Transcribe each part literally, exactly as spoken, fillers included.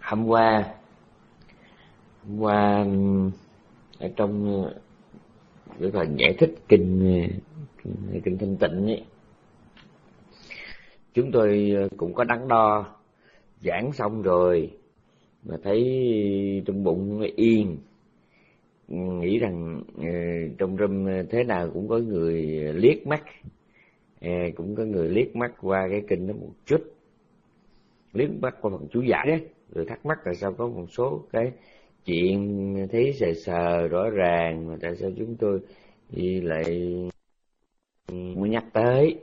hôm qua hôm qua ở trong cái phần giải thích kinh kinh Thanh Tịnh ấy, chúng tôi cũng có đắn đo giảng xong rồi mà thấy trong bụng yên, nghĩ rằng trong room thế nào cũng có người liếc mắt, cũng có người liếc mắt qua cái kinh đó một chút, liếc mắt qua phần chú giải đấy, rồi thắc mắc là sao có một số cái chuyện thấy sờ sờ rõ ràng mà tại sao chúng tôi thì lại muốn nhắc tới.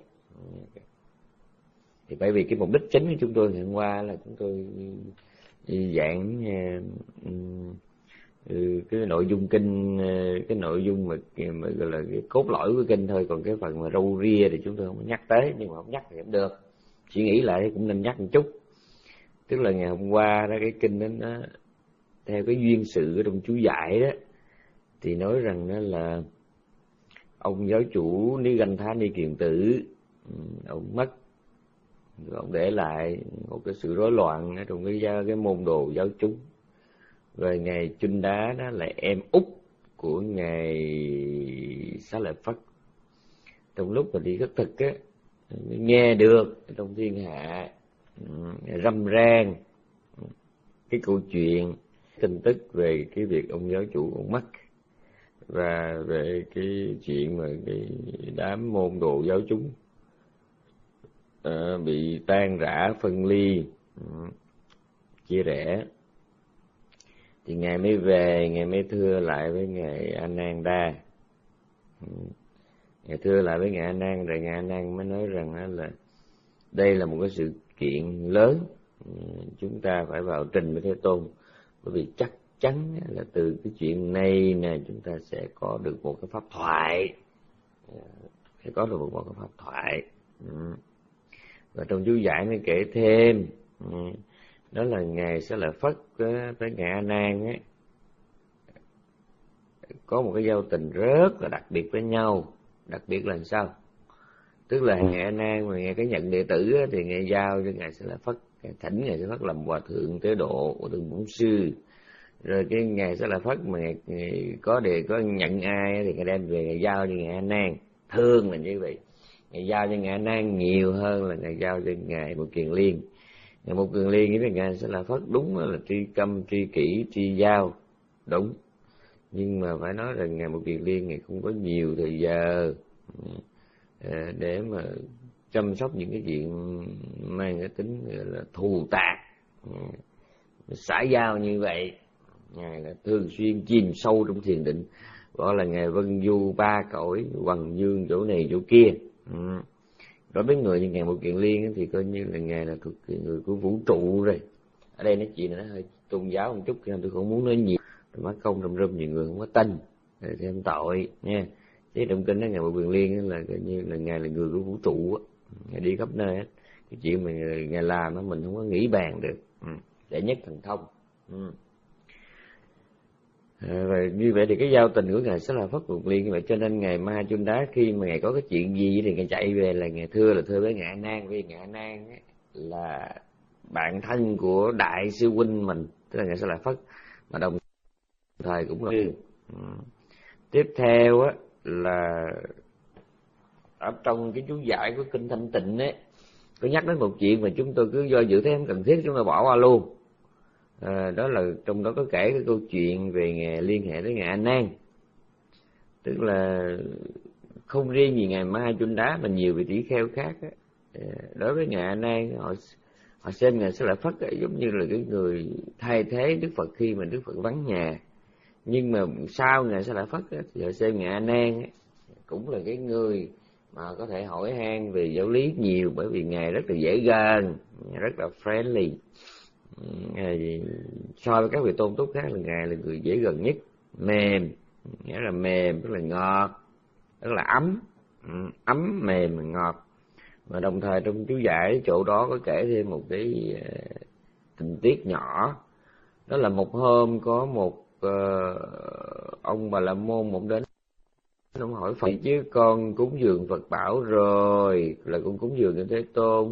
Thì bởi vì cái mục đích chính của chúng tôi ngày hôm qua là chúng tôi giảng cái nội dung kinh, cái nội dung mà, mà gọi là cái cốt lõi của kinh thôi, còn cái phần mà râu ria thì chúng tôi không nhắc tới, nhưng mà không nhắc thì cũng được, suy nghĩ lại cũng nên nhắc một chút. Tức là ngày hôm qua đó, cái kinh đó nó theo cái duyên sự ở trong chú giải đó thì nói rằng đó là ông giáo chủ Ní Ganh Thá Ni Kiền Tử, ông mất, rồi ông để lại một cái sự rối loạn ở trong cái cái môn đồ giáo chúng. Rồi ngài Chun Đá đó là em út của ngài Xá Lợi Phất. Trong lúc mà đi khất thực á, nghe được trong thiên hạ râm ran cái câu chuyện, tin tức về cái việc ông giáo chủ ông mất, và về cái chuyện mà cái đám môn đồ giáo chúng uh, bị tan rã phân ly, uh, chia rẽ, thì ngài mới về, ngài mới thưa lại với ngài A Nan Đa, uh, ngài thưa lại với ngài A Nan, rồi ngài A Nan mới nói rằng là đây là một cái sự kiện lớn, uh, chúng ta phải vào trình với Thế Tôn, bởi vì chắc chắn là từ cái chuyện này nè chúng ta sẽ có được một cái pháp thoại, sẽ có được một cái pháp thoại. Và trong chú giải mới kể thêm đó là ngài Xá Lợi Phất với ngài A Nan ấy có một cái giao tình rất là đặc biệt với nhau. Đặc biệt là sao? Tức là ngài A Nan mà ngài cái nhận đệ tử thì ngài giao cho ngài Xá Lợi Phất, thỉnh ngài Xá Lợi Phất làm hòa thượng tế độ, hòa thượng bổn sư. Rồi cái ngài Xá Lợi Phất mà ngài, ngài có đề có nhận ai thì ngài đem về ngài giao cho ngài A Nan. Thường là như vậy, ngài giao cho ngài A Nan nhiều hơn là ngài giao cho ngài Một Kiền Liên. Ngài Một Kiền Liên với ngài Xá Lợi Phất đúng là tri câm, tri kỷ, tri giao, đúng. Nhưng mà phải nói rằng ngài Một Kiền Liên ngài không có nhiều thời giờ để mà chăm sóc những cái chuyện mang cái tính là thù tạc, xã giao như vậy. Ngài là thường xuyên chìm sâu trong thiền định, gọi là ngài vân du ba cõi, hoằng dương chỗ này chỗ kia. Ừ. Đối với người như ngài Một Kiền Liên thì coi như là ngài là thuộc người của vũ trụ rồi. Ở đây nói chuyện nó hơi tôn giáo một chút, cho nên tôi không muốn nói nhiều, rồi mất công trong râm nhiều người không có tin để thêm tội nha. Chứ trong kinh đó ngài Một Kiền Liên là coi như là ngài là người của vũ trụ, ngài đi khắp nơi hết. Cái chuyện mà ngài làm đó mình không có nghĩ bàn được. Ừ. Đệ nhất thần thông. Ừ. Và như vậy thì cái giao tình của ngài Xá Lợi Phất Kiền Liên như vậy, cho nên ngài Ma Chun Đá khi mà ngài có cái chuyện gì thì ngài chạy về là ngài thưa là thưa với ngài A Nan, vì ngài A Nan ấy là bạn thân của đại sư huynh mình, tức là ngài Xá Lợi Phất, mà đồng thời cũng là ừ. Tiếp theo á là ở trong cái chú giải của kinh Thanh Tịnh ấy có nhắc đến một chuyện mà chúng tôi cứ do dự thấy không cần thiết chúng tôi bỏ qua luôn. À, đó là trong đó có kể cái câu chuyện về ngài liên hệ tới ngài A Nan, tức là không riêng gì ngài Ma Chun Đá mà nhiều vị tỷ kheo khác á, đối với ngài A Nan họ họ xem ngài Xá Lợi Phất ấy, giống như là cái người thay thế Đức Phật khi mà Đức Phật vắng nhà. Nhưng mà sau ngài Xá Lợi Phất ấy, thì họ xem ngài A Nan ấy, cũng là cái người mà có thể hỏi han về giáo lý nhiều, bởi vì ngài rất là dễ gần, rất là friendly. Ngài so với các vị tôn túc khác là ngài là người dễ gần nhất, mềm, nghĩa là mềm, rất là ngọt, rất là ấm, ấm mềm ngọt. Và đồng thời trong chú giải chỗ đó có kể thêm một cái tình tiết nhỏ, đó là một hôm có một uh, ông Bà La Môn một đến, ông hỏi Phật chứ con cúng dường Phật bảo rồi, là con cúng dường cho Thế Tôn,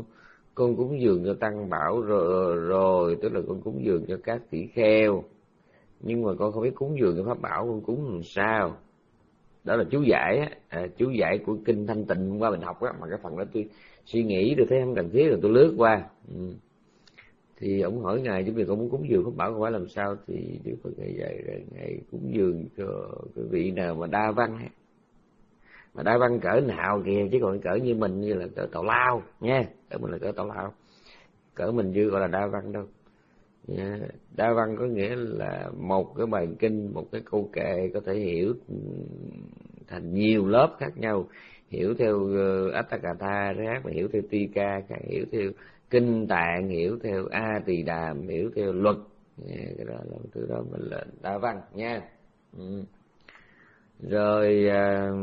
con cúng dường cho Tăng Bảo rồi, rồi tức là con cúng dường cho các tỷ kheo, nhưng mà con không biết cúng dường cho Pháp Bảo con cúng làm sao. Đó là chú giải á, à, chú giải của kinh Thanh Tịnh hôm qua mình học á, mà cái phần đó tôi suy nghĩ rồi thấy không cần thiết rồi tôi lướt qua. Ừ. Thì ông hỏi ngài chứ vì con muốn cúng dường Pháp Bảo con phải làm sao, thì Đức Phật ngài dạy rồi ngài cúng dường cho cái vị nào mà đa văn, mà đa văn cỡ nào kìa, chứ còn cỡ như mình như là cỡ tào lao nha, cỡ mình là cỡ tào lao, cỡ mình chưa gọi là đa văn đâu. Yeah. Đa văn có nghĩa là một cái bài kinh, một cái câu kệ có thể hiểu thành nhiều lớp khác nhau, hiểu theo uh, Atthakatha khác, mà hiểu theo Tika khác, hiểu theo kinh tạng, hiểu theo A Tỳ Đàm, hiểu theo luật. Yeah, cái đó là thứ đó mình là đa văn nha. Ừ. Rồi uh,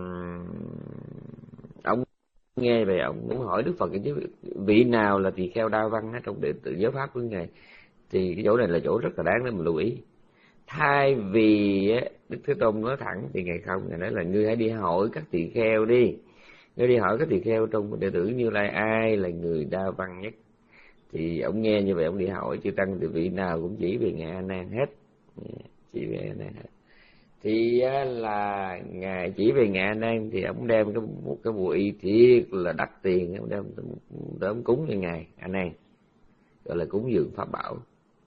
ông nghe về ông cũng hỏi Đức Phật chứ vị nào là tỳ kheo đa văn trong đệ tử giáo pháp của ngài. Thì cái chỗ này là chỗ rất là đáng để mình lưu ý. Thay vì Đức Thế Tôn nói thẳng thì ngài không, ngài nói là ngươi hãy đi hỏi các tỳ kheo đi, ngươi đi hỏi các tỳ kheo trong đệ tử Như Lai ai là người đa văn nhất. Thì ông nghe như vậy ông đi hỏi chư tăng, thì vị nào cũng chỉ về ngài A Nan hết, chỉ về A Nan hết. Thì là ngài chỉ về ngài A Nan thì ông đem cái một cái bộ y thiệt là đắt tiền, ông đem tới ông cúng cho ngài A Nan, gọi là cúng dường Pháp Bảo.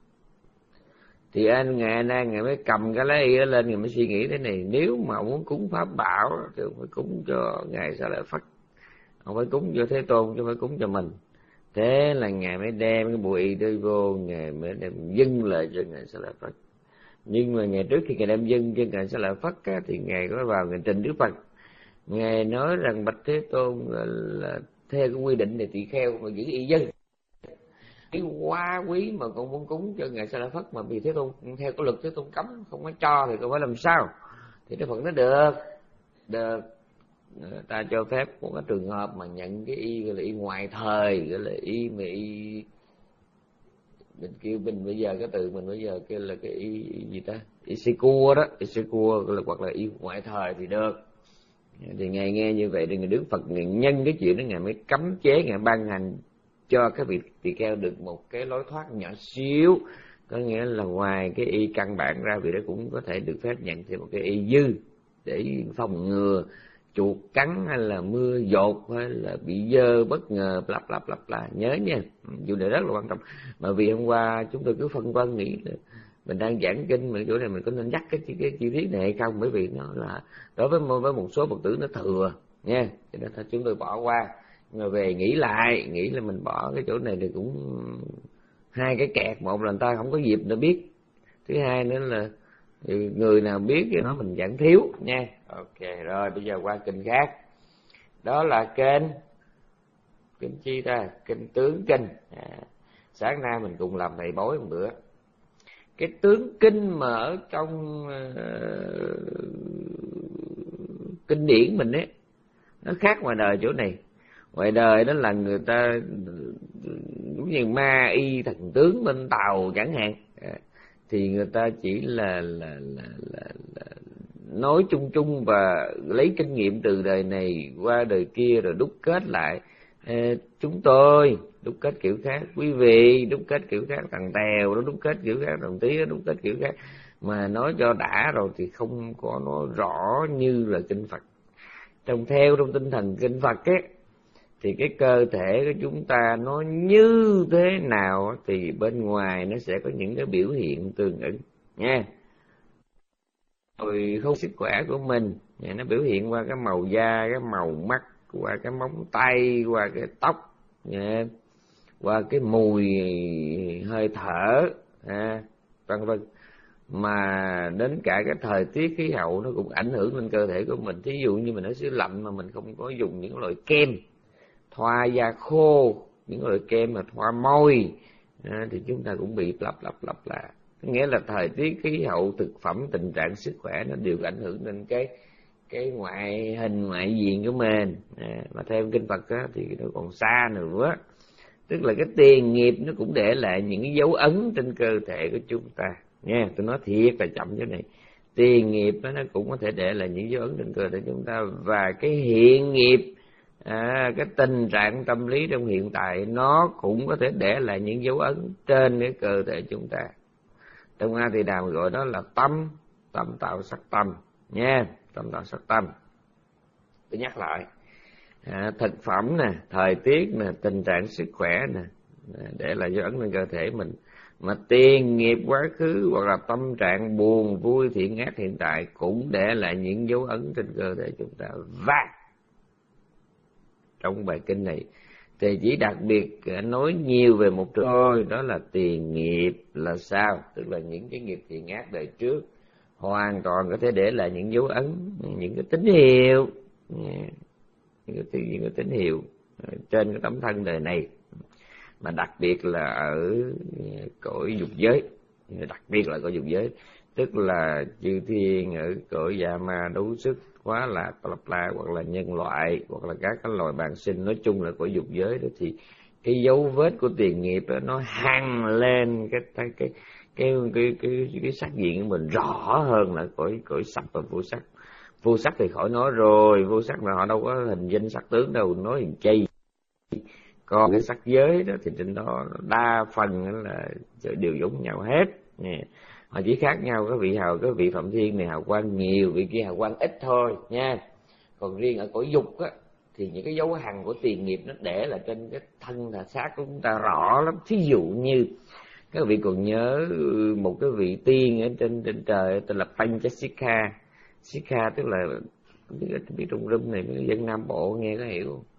Thì anh ngài A Nan ngài mới cầm cái lá y đó lên, ngài mới suy nghĩ thế này: nếu mà muốn cúng Pháp Bảo thì phải cúng cho ngài Xá Lợi Phất, không phải cúng cho Thế Tôn chứ không phải cúng cho mình. Thế là ngài mới đem cái bộ y đó vô, ngài mới đem dâng lại cho ngài Xá Lợi Phất. Nhưng mà ngày trước khi ngài đem dâng cho ngài Xá Lợi Phất á, thì ngài có vào ngài trình Đức Phật, ngài nói rằng bạch Thế Tôn là, là theo cái quy định này tỳ kheo mà giữ y dân cái quá quý mà con muốn cúng cho ngài Xá Lợi Phất, mà vì Thế Tôn theo cái luật Thế Tôn cấm không có cho thì con phải làm sao? Thì Đức Phật nói được, được, ta cho phép một cái trường hợp mà nhận cái y gọi là y ngoại thời, gọi là y mà y mình kêu mình bây giờ cái từ mình bây giờ kêu là cái y, y gì ta, y xê cua đó, y xê cua là hoặc là y ngoại thời thì được. Thì ngài nghe như vậy thì ngài Đức Phật ngài nhân cái chuyện đó ngài mới cấm chế, ngài ban hành cho các vị tỳ kheo được một cái lối thoát nhỏ xíu, có nghĩa là ngoài cái y căn bản ra vì đó cũng có thể được phép nhận thêm một cái y dư để phòng ngừa chuột cắn hay là mưa dột hay là bị dơ bất ngờ lặp lặp lặp là nhớ nha, chủ đề rất là quan trọng. Mà vì hôm qua chúng tôi cứ phân vân nghĩ là mình đang giảng kinh mà chỗ này mình có nên nhắc cái, cái, cái chi tiết này hay không, bởi vì nó là đối với với một số Phật tử nó thừa nha, cho nên thôi chúng tôi bỏ qua. Nhưng mà về nghĩ lại, nghĩ là mình bỏ cái chỗ này thì cũng hai cái kẹt: một là người ta không có dịp để biết, thứ hai nữa là người nào biết thì nó mình giảng thiếu nha. Ok, rồi bây giờ qua kinh khác. Đó là kinh kinh chi ta? Kinh tướng kinh. À, sáng nay mình cùng làm thầy bói một bữa. Cái tướng kinh mà ở trong uh, kinh điển mình ấy, nó khác ngoài đời chỗ này. Ngoài đời đó là người ta giống như ma y thần tướng bên tàu chẳng hạn, à, thì người ta chỉ là là là là, là nói chung chung và lấy kinh nghiệm từ đời này qua đời kia rồi đúc kết lại. À, chúng tôi đúc kết kiểu khác, quý vị đúc kết kiểu khác, thằng Tèo nó đúc kết kiểu khác, thằng Tí nó đúc kết kiểu khác, mà nói cho đã rồi thì không có nói rõ như là kinh Phật. Trong theo trong tinh thần kinh Phật ấy, thì cái cơ thể của chúng ta nó như thế nào thì bên ngoài nó sẽ có những cái biểu hiện tương ứng nha. Rồi không sức khỏe của mình nó biểu hiện qua cái màu da, cái màu mắt, qua cái móng tay, qua cái tóc nha, qua cái mùi hơi thở, à, vân vân. Mà đến cả cái thời tiết khí hậu nó cũng ảnh hưởng lên cơ thể của mình. Thí dụ như mình ở xứ lạnh mà mình không có dùng những loại kem thoa da khô, những loại kem mà thoa môi, à, thì chúng ta cũng bị lặp lặp lặp lại. Nghĩa là thời tiết khí hậu, thực phẩm, tình trạng sức khỏe nó đều ảnh hưởng đến cái cái ngoại hình, ngoại diện của mình. À, mà theo kinh Phật á, thì nó còn xa nữa, tức là cái tiền nghiệp nó cũng để lại những cái dấu ấn trên cơ thể của chúng ta nha. Tôi nói thiệt là chậm chỗ này, tiền nghiệp đó, nó cũng có thể để lại những dấu ấn trên cơ thể chúng ta, và cái hiện nghiệp À, cái tình trạng tâm lý trong hiện tại nó cũng có thể để lại những dấu ấn trên cái cơ thể chúng ta. Trong A Thì Đàm gọi đó là tâm, tâm tạo sắc tâm nha, tâm tạo sắc tâm. Tôi nhắc lại, à, thực phẩm nè, thời tiết nè, tình trạng sức khỏe nè, để lại dấu ấn trên cơ thể mình. Mà tiền nghiệp quá khứ hoặc là tâm trạng buồn vui thiện ác hiện tại cũng để lại những dấu ấn trên cơ thể chúng ta. Và trong bài kinh này thì chỉ đặc biệt nói nhiều về một trường thôi, đó là tiền nghiệp là sao, tức là những cái nghiệp thiện ác đời trước hoàn toàn có thể để lại những dấu ấn, những cái tín hiệu, những cái, những cái tín hiệu trên cái tấm thân đời này, mà đặc biệt là ở cõi dục giới, đặc biệt là cõi dục giới, tức là chư thiên ở cõi dạ ma đấu sức, hóa lạc, lặp la, hoặc là nhân loại, hoặc là các cái loài bạn sinh, nói chung là cõi dục giới đó, thì cái dấu vết của tiền nghiệp đó, nó hằn lên cái cái cái cái cái cái, cái sắc diện của mình rõ hơn là cõi cõi sắc và vô sắc. Vô sắc thì khỏi nói rồi, vô sắc là họ đâu có hình danh sắc tướng đâu, nói hình chay. Còn cái sắc giới đó thì trên đó đa phần là đều giống nhau hết nha. Họ chỉ khác nhau cái vị hào, cái vị Phạm Thiên này hào quang nhiều, vị kia hào quang ít thôi nha. Còn riêng ở cõi dục á thì những cái dấu hằn của tiền nghiệp nó để là trên cái thân là xác của chúng ta rõ lắm. Thí dụ như các vị còn nhớ một cái vị tiên ở trên trên trời tên là Panchasika. Sika tức là biết, biết trong râm này mấy dân Nam Bộ nghe có hiểu không?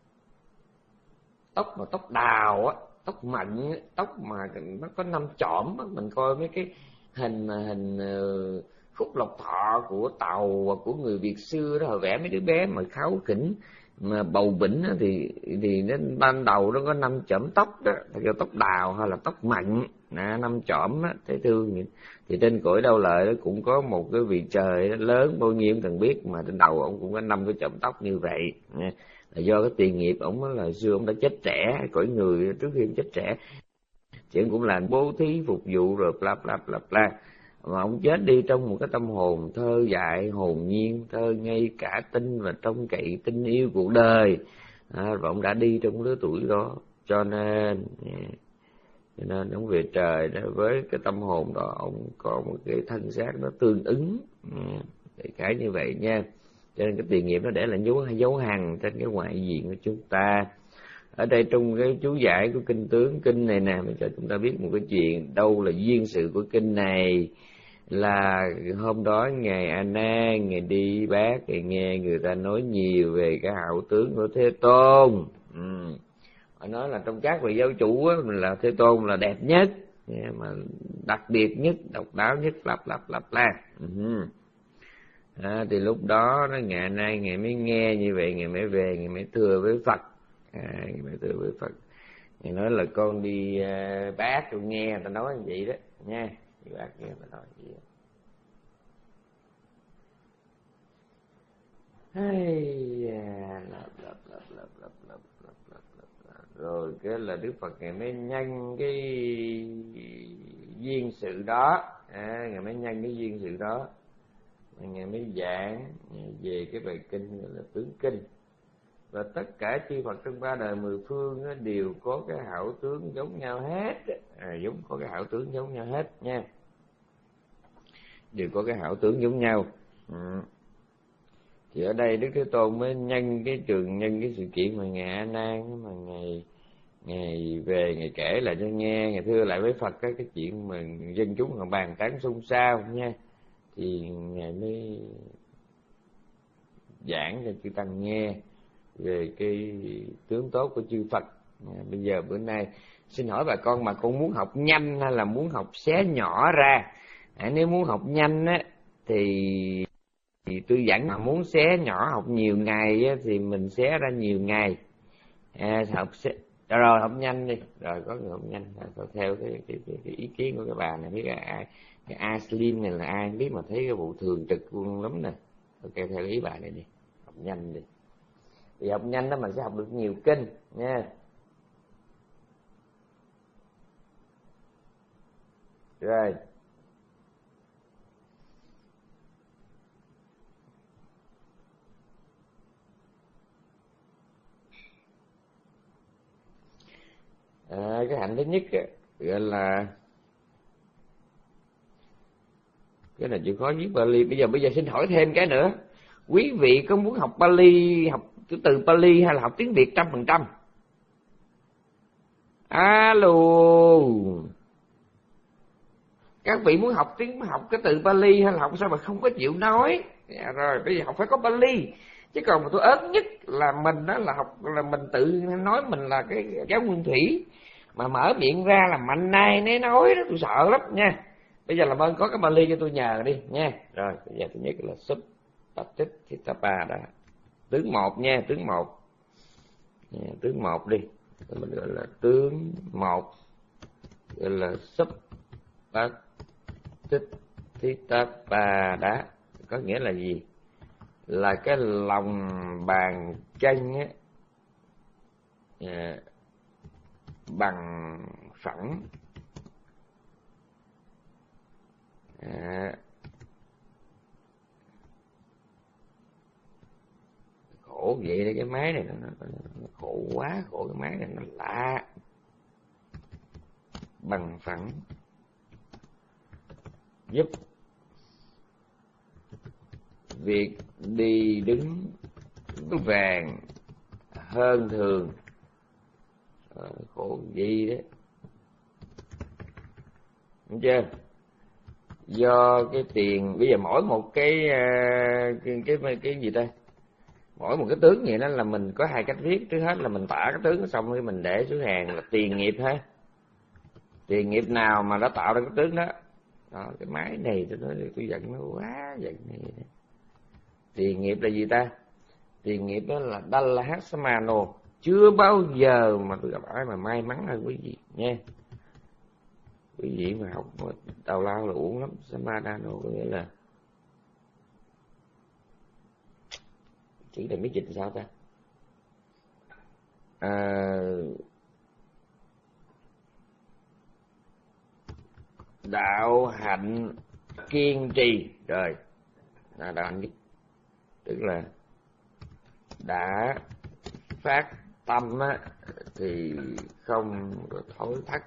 Tóc mà tóc đào á, tóc mạnh, tóc mà nó có năm chỏm á, mình coi mấy cái hình mà hình uh, Phúc Lộc Thọ của Tàu và của người Việt xưa đó, họ vẽ mấy đứa bé mà kháu khỉnh mà bầu bỉnh á, thì thì nó ban đầu nó có năm chỏm tóc đó, thì kêu tóc đào hay là tóc mạnh, nè năm chỏm á, thấy thương vậy. Thì trên cõi Đâu Lợi đó cũng có một cái vị trời lớn bao nhiêu không cần biết, mà trên đầu ông cũng có năm cái chỏm tóc như vậy nha. Là do cái tiền nghiệp ổng là xưa ổng đã chết trẻ, cõi người trước khi chết trẻ chuyện cũng là bố thí phục vụ rồi bla bla bla bla, mà ông chết đi trong một cái tâm hồn thơ dại, hồn nhiên, thơ ngây, cả tin và trông cậy, tin yêu cuộc đời, à, và ông đã đi trong lứa tuổi đó, cho nên cho nên ông về trời đó với cái tâm hồn đó, ông có một cái thân xác nó tương ứng, đại khái như vậy nha. Cho nên cái tiền nghiệp nó để lại dấu dấu hằn trên cái ngoại diện của chúng ta. Ở đây trong cái chú giải của kinh tướng kinh này nè, mình cho chúng ta biết một cái chuyện. Đâu là duyên sự của kinh này là hôm đó ngài A Nan, ngài đi bác, ngài nghe người ta nói nhiều về cái hảo tướng của Thế Tôn. Ừ. Họ nói là trong các vị giáo chủ á, là Thế Tôn là đẹp nhất, mà đặc biệt nhất, độc đáo nhất, lặp lặp lặp la. Ừ. À, thì lúc đó nó ngày nay ngài mới nghe như vậy, ngài mới về, ngài mới thưa với Phật, à, ngài mới thưa với Phật, ngài nói là con đi uh, bác tôi nghe người ta nói như vậy đó nha, đi bác nghe người ta nói như vậy. Hey, lặp, lặp, lặp, lặp, lặp, lặp, lặp, lặp, lặp. Rồi cái là Đức Phật ngài mới nhân cái duyên sự đó, à, ngài mới nhân cái duyên sự đó, ngài mới giảng về cái bài kinh gọi là tướng kinh. Và tất cả chư Phật trong ba đời mười phương đều có cái hảo tướng giống nhau hết, à, giống có cái hảo tướng giống nhau hết nha, đều có cái hảo tướng giống nhau. Ừ. Thì ở đây Đức Thế Tôn mới nhân cái trường nhân cái sự kiện mà ngài A Nan mà ngài ngài về ngài kể lại cho nghe, ngài thưa lại với Phật cái cái chuyện mà dân chúng họ bàn tán xôn xao nha, thì ngài mới giảng cho chư tăng nghe về cái tướng tốt của chư Phật. À, bây giờ bữa nay xin hỏi bà con, mà con muốn học nhanh hay là muốn học xé nhỏ ra? À, nếu muốn học nhanh á thì, thì tôi dẫn, mà muốn xé nhỏ học nhiều ngày á, thì mình xé ra nhiều ngày. À, học xé rồi học nhanh đi, rồi có người học nhanh rồi, theo cái, cái, cái, cái ý kiến của các bà này, biết là ai cái A Slim này là ai biết, mà thấy cái vụ thường trực luôn lắm nè. Ok, theo ý bà này đi, học nhanh đi. Vì học nhanh đó mình sẽ học được nhiều kinh nha. Rồi À, cái hạnh thứ nhất á, gọi là cái này chịu khó viết Pali. Bây giờ bây giờ xin hỏi thêm cái nữa, quý vị có muốn học Pali, học từ Pali hay là học tiếng Việt trăm phần trăm? Alo, các vị muốn học tiếng học cái từ Pali hay là học sao mà không có chịu nói? Dạ, rồi bây giờ học phải có Pali, chứ còn mà tôi ớn nhất là mình đó là học là mình tự nói mình là cái giáo nguyên thủy, mà mở miệng ra là mạnh nay né nói đó, tôi sợ lắm nha. Bây giờ làm ơn có cái Pali cho tôi nhờ đi nha. Rồi bây giờ thứ nhất là Supatitthitapa đó, tướng một nha, tướng một nha, tướng một đi, mình gọi là tướng một, gọi là Supatitthitapa đó, có nghĩa là gì? Là cái lòng bàn chân á, yeah, bằng phẳng. À, khổ vậy đấy, cái máy này nó, nó, nó khổ quá, khổ cái máy này nó lạ. Bằng phẳng giúp việc đi đứng vàng hơn thường. À, khổ gì đấy, đúng chưa? Do cái tiền bây giờ mỗi một cái cái cái, cái gì ta, mỗi một cái tướng vậy đó là mình có hai cách viết. Trước hết là mình tả cái tướng xong rồi mình để xuống hàng là tiền nghiệp ha, tiền nghiệp nào mà đã tạo ra cái tướng đó. Đó, cái máy này tôi nói tôi giận nó quá, giận này. Tiền nghiệp là gì ta? Tiền nghiệp đó là Dallahassamano. Chưa bao giờ mà tôi gặp ai mà may mắn hơn quý vị nha. Quý vị mà học tào lao là uổng lắm. Samadano có nghĩa là chữ này mới dịch sao ta? À, đạo hạnh kiên trì. Rồi là đạo hạnh, tức là đã phát tâm á, thì không có thối thắt.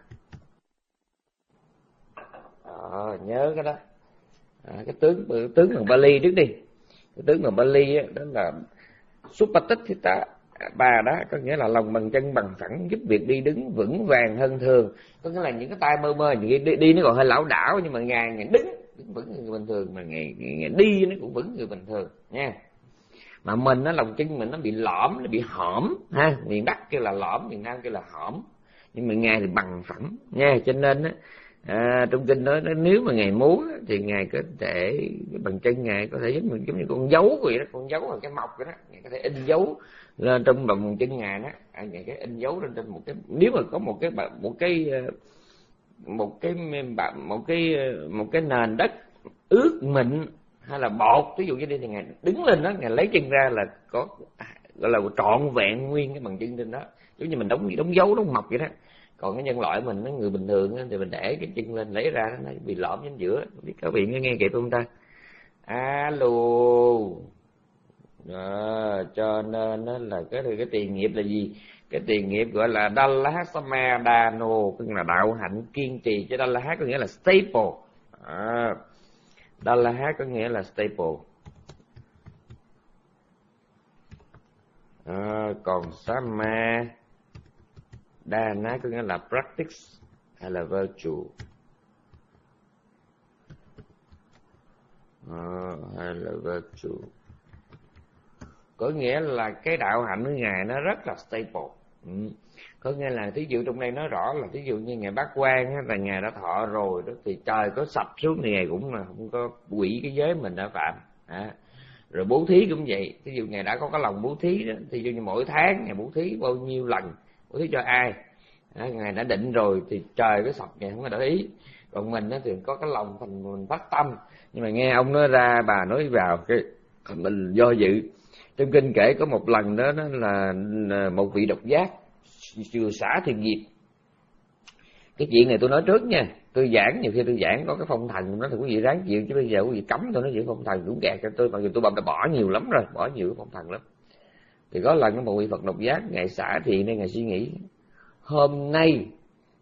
Ờ, nhớ cái đó. À, cái tướng tướng bằng Pali trước đi. Cái tướng bằng Pali á, đó là Supatitthitapa đó, có nghĩa là lòng bàn chân bằng phẳng giúp việc đi đứng vững vàng hơn thường. Có nghĩa là những cái tay mơ mơ, những cái đi, đi nó còn hơi lảo đảo, nhưng mà ngày ngày đứng đứng vững người bình thường, mà ngày, ngày đi nó cũng vững người bình thường nha. Mà mình nó lòng chân mình nó bị lõm, nó bị hõm ha, miền Bắc kêu là lõm, miền Nam kêu là hõm, nhưng mà ngài thì bằng phẳng nha. Cho nên á, à, trong kinh nói, nói nếu mà ngài muốn thì ngài có thể bằng chân ngài có thể giống như, giống như con dấu vậy đó, con dấu là cái mọc vậy đó, ngài có thể in dấu lên trong lòng chân ngài đó, à, ngài cái in dấu lên trên một cái, nếu mà có một cái một cái một cái một cái một cái nền đất ướt mịn hay là bột, ví dụ như đây thì ngài đứng lên đó, ngài lấy chân ra là có gọi là trọn vẹn nguyên cái bàn chân trên đó, giống như mình đóng đóng dấu đóng mọc vậy đó. Còn cái nhân loại mình, nó người bình thường thì mình để cái chân lên lấy ra nó bị lõm trên giữa. Biết các vị nghe nghe kịp không ta? Alo. Đó, cho nên nó là cái cái tiền nghiệp là gì? Cái tiền nghiệp gọi là Dallahassamadano, tức là đạo hạnh kiên trì. Chứ Dallaha có nghĩa là staple. À, Dallaha có nghĩa là staple. À, còn Sama Dana có nghĩa là practice hay là virtue. À, hay là virtue có nghĩa là cái đạo hạnh của ngài nó rất là staple. Ừ. Có nghĩa là thí dụ trong đây nói rõ là thí dụ như ngài Bát Quan là ngài đã thọ rồi đó, thì trời có sập xuống thì ngài cũng là không có quỷ cái giới mình đã phạm. À, rồi bố thí cũng vậy, thí dụ ngài đã có cái lòng bố thí đó, thí dụ như mỗi tháng ngài bố thí bao nhiêu lần, bố thí cho ai, à, ngài đã định rồi thì trời có sập ngài không có để ý. Còn mình đó thì có cái lòng thành mình phát tâm, nhưng mà nghe ông nói ra bà nói vào cái mình do dự. Trong kinh kể có một lần đó, đó là một vị độc giác vừa xả thiền nghiệp. Cái chuyện này tôi nói trước nha, tôi giảng nhiều khi tôi giảng có cái phong thần nó thì quý vị ráng chịu, chứ bây giờ quý vị cấm tôi nói chuyện phong thần cũng gạt cho tôi, mặc dù tôi đã bỏ nhiều lắm rồi, bỏ nhiều cái phong thần lắm. Thì có lần có một vị Phật độc giác ngài xả thiền nên ngài suy nghĩ hôm nay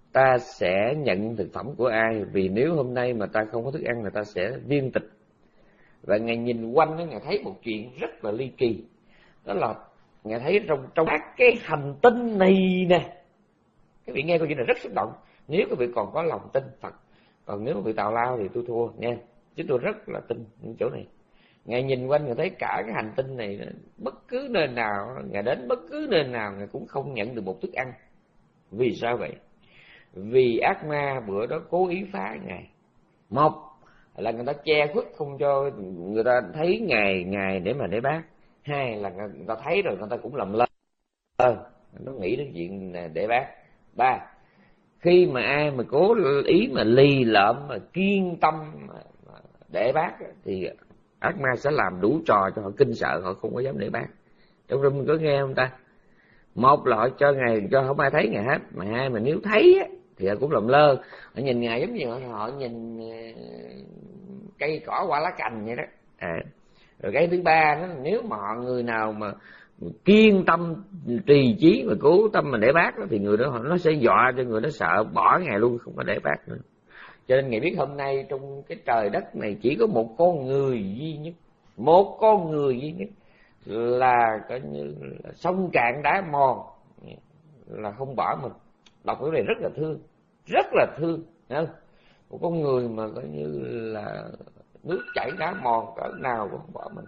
ta sẽ nhận thực phẩm của ai. Vì nếu hôm nay mà ta không có thức ăn là ta sẽ viên tịch. Và Ngài nhìn quanh đó, Ngài thấy một chuyện rất là ly kỳ. Đó là Ngài thấy trong, trong các cái hành tinh này nè, các vị nghe câu chuyện này rất xúc động. Nếu các vị còn có lòng tin Phật, còn nếu mà vị tào lao thì tôi thua nha. Chứ tôi rất là tin những chỗ này. Ngài nhìn quanh, Ngài thấy cả cái hành tinh này, bất cứ nơi nào, Ngài đến bất cứ nơi nào, Ngài cũng không nhận được một thức ăn. Vì sao vậy? Vì ác ma bữa đó cố ý phá Ngài. Một là người ta che khuất không cho người ta thấy Ngài Ngài để mà để bác. Hai là người ta thấy rồi người ta cũng làm lơ, nó nghĩ đến chuyện để bác. Ba, khi mà ai mà cố ý mà lì lợm mà kiên tâm mà, mà để bác thì ác ma sẽ làm đủ trò cho họ kinh sợ, họ không có dám để bác. Trong rừng có nghe không ta? Một là họ cho Ngài, cho không ai thấy Ngài hết. Mà hai, mà nếu thấy á, thì họ cũng làm lơ. Họ nhìn Ngài giống như họ, họ nhìn cây cỏ qua lá cành vậy đó. À. Rồi cái thứ ba đó, nếu mà họ người nào mà kiên tâm trì chí và cố tâm mà để bác đó, thì người đó nó sẽ dọa cho người đó sợ, bỏ Ngài luôn, không có để bác nữa. Cho nên Ngài biết hôm nay trong cái trời đất này chỉ có một con người duy nhất, một con người duy nhất là coi như là sông cạn đá mòn, là không bỏ mình. Đọc cái này rất là thương, rất là thương, không? Một con người mà coi như là nước chảy đá mòn cỡ nào cũng không bỏ mình.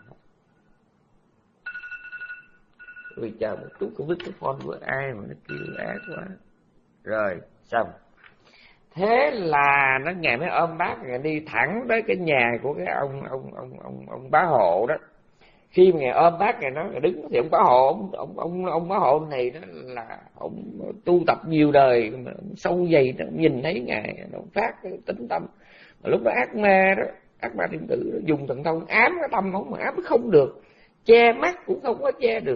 Vì chờ một chút không biết cái phone của ai mà nó kêu ác quá. Rồi xong. Thế là nó Ngài mới ôm bác, Ngài đi thẳng tới cái nhà của cái ông ông ông ông ông bá hộ đó. Khi mà Ngài ôm bác, Ngài nói, Ngài đứng thì ông bá hộ, ông ông ông, ông bá hộ này đó là ông tu tập nhiều đời, ông sâu dày, nó nhìn thấy Ngài, nó phát cái tính tâm. Mà lúc đó ác ma đó, ác ma thiên tử dùng thần thông ám cái tâm ông, mà ám không được, che mắt cũng không có che được.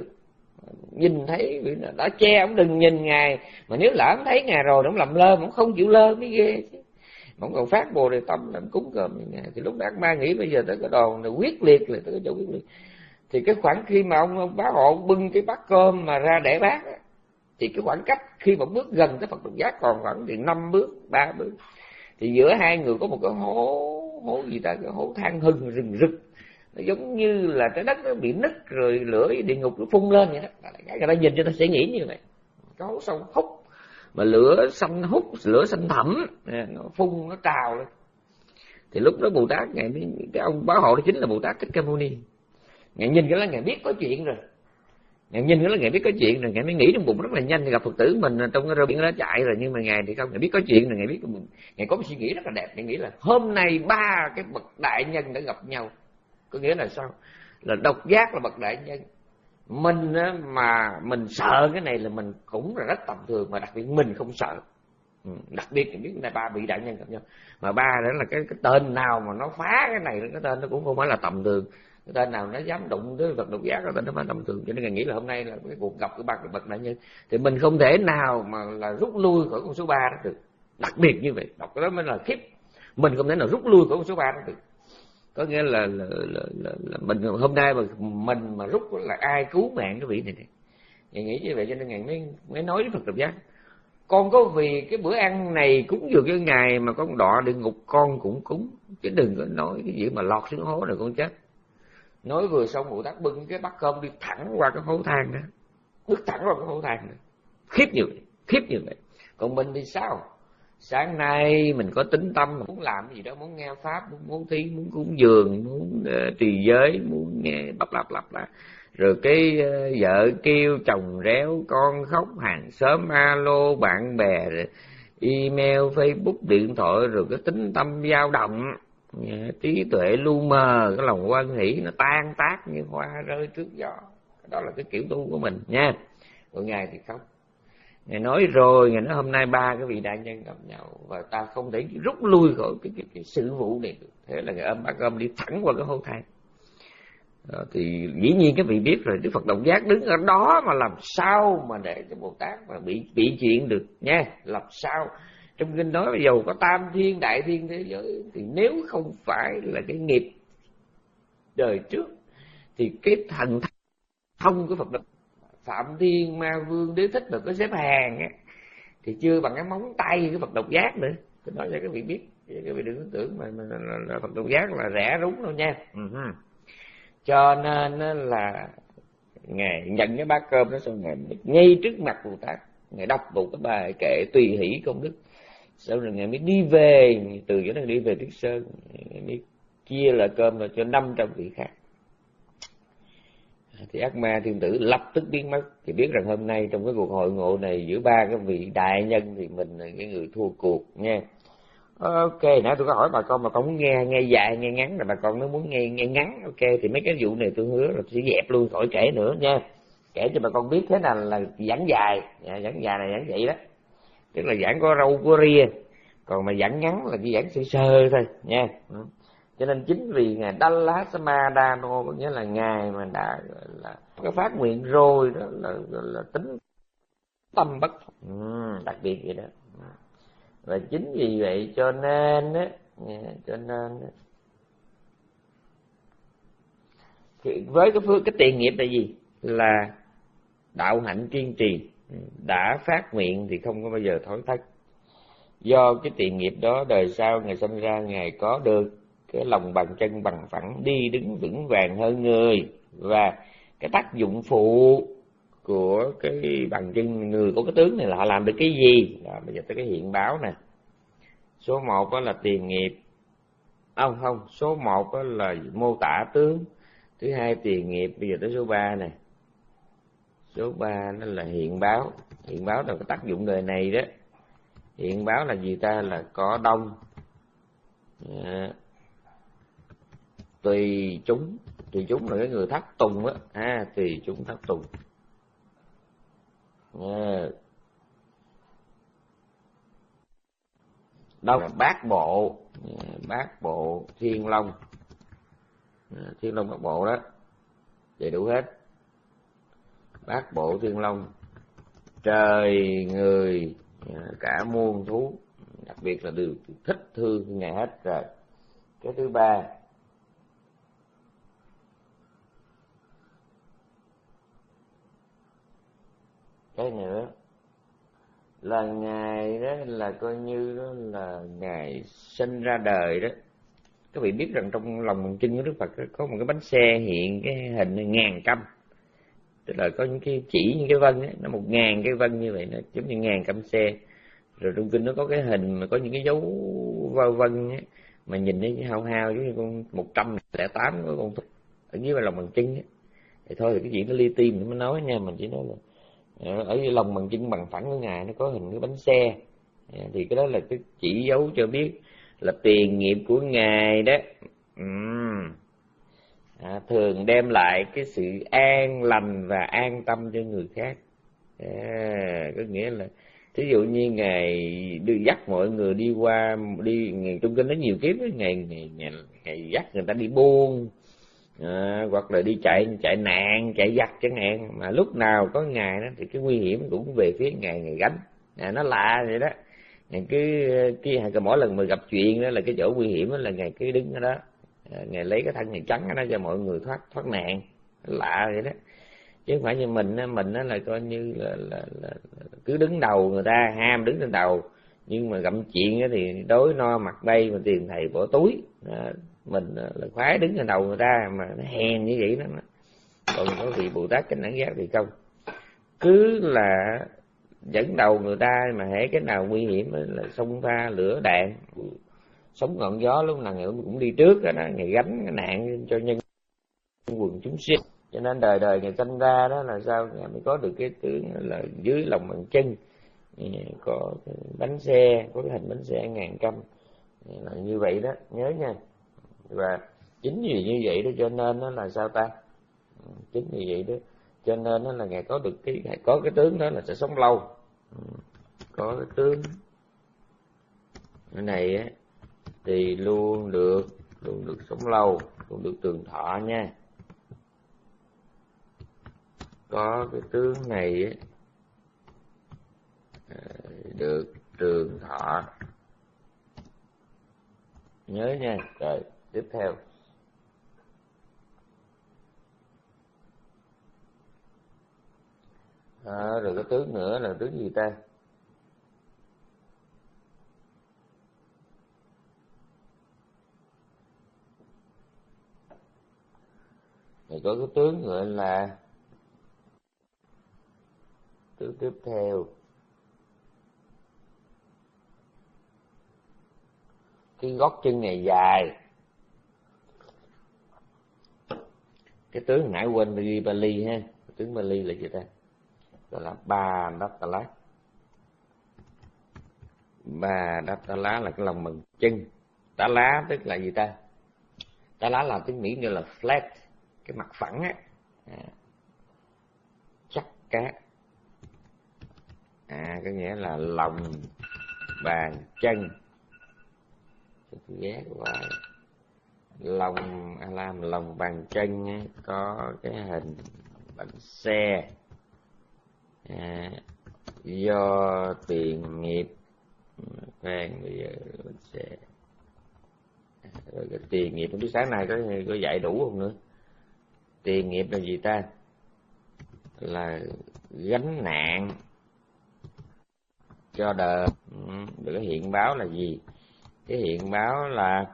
Nhìn thấy đã che ông đừng nhìn Ngài, mà nếu lỡ ông thấy Ngài rồi ông làm lơ, ông không chịu lơ mới ghê chứ. Ông còn phát bồ đề tâm làm cúng cơm với Ngài. Thì lúc đó ác ma nghĩ bây giờ tới cái đòn này quyết liệt, là tới cái chỗ quyết liệt. Thì cái khoảng khi mà ông, ông bá hộ bưng cái bát cơm mà ra để bác á, thì cái khoảng cách khi mà bước gần tới Phật Độc Giác còn khoảng thì năm bước, ba bước. Thì giữa hai người có một cái hố, hố gì ta, cái hố than hừng rừng rực. Nó giống như là trái đất nó bị nứt rồi lửa địa ngục nó phun lên vậy đó. Người ta nhìn cho ta sẽ nghĩ như vậy. Cái hố sâu hút mà lửa xanh hút, lửa xanh thẳm, nó phun nó trào lên. Thì lúc đó Bồ Tát Ngài, cái ông bá hộ đó chính là Bồ Tát Thích Ca Mâu Ni. Ngài nhìn cái là Ngài biết có chuyện rồi. Ngài nhìn cái là Ngài biết có chuyện rồi, Ngài mới nghĩ trong bụng rất là nhanh thì gặp Phật tử mình trong cái rơ biển nó chạy rồi, nhưng mà Ngài thì không, Ngài biết có chuyện rồi, Ngài biết Ngài có một suy nghĩ rất là đẹp. Ngài nghĩ là hôm nay ba cái bậc đại nhân đã gặp nhau. Có nghĩa là sao? Là Độc Giác là bậc đại nhân. Mình mà mình sợ cái này là mình cũng là rất tầm thường, mà đặc biệt mình không sợ. Ừ, đặc biệt thì biết là ba vị đại nhân gặp nhau. Mà ba đó là cái, cái tên nào mà nó phá cái này, cái tên nó cũng không phải là tầm thường. Cái tên nào nó dám đụng tới Phật Độc Giác là tên nó phải tầm thường. Cho nên Ngài nghĩ là hôm nay là cái cuộc gặp của ba cái bậc đại nhân, thì mình không thể nào mà là rút lui khỏi con số ba đó được. Đặc biệt như vậy, đọc cái đó mới là khiếp. Mình không thể nào rút lui khỏi con số ba đó được. Có nghĩa là, là, là, là, là mình hôm nay mà mình mà rút là ai cứu mạng cái vị này này. Ngài nghĩ như vậy cho nên Ngài mới, mới nói với Phật Độc Giác: con có vì cái bữa ăn này cúng dường cho Ngài mà con đọa địa ngục con cũng cúng, chứ đừng có nói cái gì mà lọt xuống hố này con chết. Nói vừa xong Bồ Tát bưng cái bát cơm đi thẳng qua cái hố than đó, bước thẳng qua cái hố than đó. Khiếp như vậy, khiếp như vậy. Còn mình thì sao? Sáng nay mình có tính tâm, muốn làm cái gì đó, muốn nghe pháp, muốn bố thí, muốn cúng dường, muốn uh, trì giới, muốn nghe bập lặp lặp lại. Rồi cái uh, vợ kêu, chồng réo, con khóc, hàng xóm alo, bạn bè, rồi email, Facebook, điện thoại, rồi cái tính tâm dao động, trí tuệ lu mờ, cái lòng hoan hỷ nó tan tác như hoa rơi trước gió. Đó là cái kiểu tu của mình nha. Còn Ngài thì không. Ngài nói rồi, Ngài nói hôm nay ba cái vị đại nhân gặp nhau và ta không thể rút lui khỏi cái, cái, cái sự vụ này được. Thế là Ngài ôm bát cơm đi thẳng qua cái hố than. Đó, thì dĩ nhiên các vị biết rồi, Đức Phật Độc Giác đứng ở đó mà làm sao mà để cho Bồ Tát mà bị bị chuyện được nha. Làm sao? Trong kinh nói bây giờ có tam thiên đại thiên thế giới, thì nếu không phải là cái nghiệp đời trước thì cái thần thông của Phật Độc Phạm Thiên Ma Vương Đế Thích mà có xếp hàng á, thì chưa bằng cái móng tay cái Phật độc giác nữa. Tôi nói cho các vị biết, các vị đừng tưởng mà, mà là, là Phật độc giác là rẻ rúng đâu nha. Uh-huh. Cho nên là ngài nhận cái bát cơm đó xong ngài ngay trước mặt Bồ Tát, ngài đọc một cái bài kệ tùy hỷ công đức, sau rồi ngài mới đi về, từ chỗ này đi về Tuyết Sơn, ngài mới chia lại cơm rồi cho năm trăm vị khác. Thì ác ma thiên tử lập tức biến mất. Thì biết rằng hôm nay trong cái cuộc hội ngộ này giữa ba cái vị đại nhân thì mình là cái người thua cuộc nha. Ok, nãy tôi có hỏi bà con, mà con muốn nghe nghe dài nghe ngắn, là bà con nó muốn nghe nghe ngắn. Ok, thì mấy cái vụ này tôi hứa là tôi sẽ dẹp luôn, khỏi kể nữa nha. Kể cho bà con biết thế nào là giảng dài. Dạ, giảng dài là giảng vậy đó, tức là giảng có râu có ria, còn mà giảng ngắn là chỉ giảng sơ sơ thôi nha. Cho nên chính vì ngài Dallasamādano, có nghĩa là ngài mà đã là cái phát nguyện rồi đó, là, là, là tính tâm bất ừ, đặc biệt vậy đó. Và chính vì vậy cho nên á, cho nên với cái phương cái tiền nghiệp là gì? Là đạo hạnh kiên trì, đã phát nguyện thì không có bao giờ thối thất. Do cái tiền nghiệp đó, đời sau ngày sinh ra ngài có được cái lòng bàn chân bằng phẳng, đi đứng vững vàng hơn người. Và cái tác dụng phụ của cái bàn chân người có cái tướng này là họ làm được cái gì? Đó, bây giờ tới cái hiện báo nè. Số một đó là tiền nghiệp. Không, không, số một đó là mô tả tướng. Thứ hai tiền nghiệp. Bây giờ tới số ba nè. Số ba nó là hiện báo. Hiện báo là cái tác dụng đời này đó. Hiện báo là gì ta? Là có đông à, tùy chúng. Tùy chúng là cái người thất tùng á. À, tùy chúng thất tùng à. Đâu là bát bộ. Bát bộ thiên long à, thiên long bát bộ đó, đầy đủ hết. Bát bộ thiên long, trời người cả muôn thú, đặc biệt là đều thích thương ngài hết rồi. Cái thứ ba cái nữa là ngài đó là coi như đó là ngài sinh ra đời đó. Các vị biết rằng trong lòng bàn chân của Đức Phật có một cái bánh xe hiện cái hình ngàn câm, tức là có những cái chỉ những cái vân ấy, nó một ngàn cái vân như vậy, nó giống như ngàn câm xe. Rồi trong kinh nó có cái hình mà có những cái dấu vân ấy, mà nhìn thấy hao hao giống như con một trăm lẻ tám của con ở dưới lòng bàn chân ấy. Thì thôi thì cái chuyện nó li ti mình mới nói nha, mình chỉ nói là ở dưới lòng bàn chân bằng phẳng của ngài nó có hình cái bánh xe, thì cái đó là cái chỉ dấu cho biết là tiền nghiệp của ngài đó uhm. à, thường đem lại cái sự an lành và an tâm cho người khác. À, có nghĩa là thí dụ như ngài đưa dắt mọi người đi qua đi ngày trong kinh nó nhiều kiếp ấy, ngày, ngày, ngày, ngày dắt người ta đi buôn à, hoặc là đi chạy chạy nạn chạy giặc chẳng hạn, mà lúc nào có ngài đó thì cái nguy hiểm cũng về phía ngài ngài gánh. À, nó lạ vậy đó. Ngài cứ cái mỗi lần mà gặp chuyện đó là cái chỗ nguy hiểm đó là ngài cứ đứng ở đó, à, ngài lấy cái thân ngài trắng ở đó cho mọi người thoát thoát nạn. Lạ vậy đó, chứ không phải như mình mình đó là coi như là, là, là cứ đứng đầu người ta, ham đứng trên đầu, nhưng mà gặp chuyện thì đối no mặt bay mà tiền thầy bỏ túi. À, mình là khoái đứng trên đầu người ta mà nó hèn như vậy đó. Còn có vị Bồ Tát Chánh Đẳng Giác thì không, cứ là dẫn đầu người ta, mà hễ cái nào nguy hiểm là xông pha lửa đạn, sống ngọn gió lúc nào người cũng đi trước đó, đó ngày gánh cái nạn cho nhân quần chúng sinh. Cho nên đời đời ngày sinh ra đó là sao ngài mới có được cái tướng là dưới lòng bàn chân có cái bánh xe, có cái hình bánh xe ngàn câm là như vậy đó, nhớ nha. Và chính vì như vậy đó cho nên nó là sao ta, chính vì vậy đó cho nên nó là ngài có được cái có cái tướng đó là sẽ sống lâu, có cái tướng cái này á thì luôn được luôn được sống lâu, luôn được trường thọ nha. Có cái tướng này á được trường thọ, nhớ nha. Rồi tiếp theo à, rồi cái tướng nữa là tướng gì ta? thì có cái tướng gọi là tướng tiếp theo. Cái gót chân này dài. Cái tướng hồi nãy quên đi Bali ha, tướng Bali là gì ta? Gọi là ba đắp tà lá. Ba đắp tà lá là cái lòng bằng chân. Tá lá tức là gì ta? Tá lá là tiếng Mỹ gọi là flat, cái mặt phẳng á. À, chắc cát. À, có nghĩa là lòng bàn chân. Ghét quá. Lòng à, làm lòng bàn chân á, có cái hình bánh xe. À, do tiền nghiệp. Khoan, bây giờ bánh xe. Rồi cái tiền nghiệp không biết sáng nay có có dạy đủ không nữa. Tiền nghiệp là gì ta? Là gánh nạn cho đời. Được. Cái hiện báo là gì? Cái hiện báo là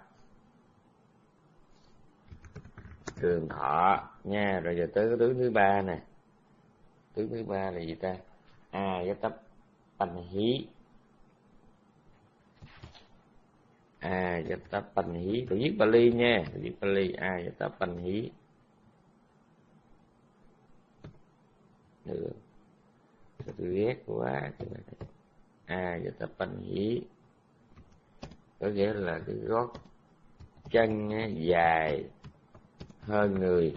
trường thọ nha. Rồi giờ tới cái tướng thứ ba nè. Tướng thứ ba là gì ta? À, cái tấp banh hí. À, cái tấp banh hí. Tôi viết Bali nha. Tôi viết Bali. À, cái tấp banh hí. Được. Tôi ghét quá. À, cái tấp banh hí. Có nghĩa là cái gót chân dài hơn người.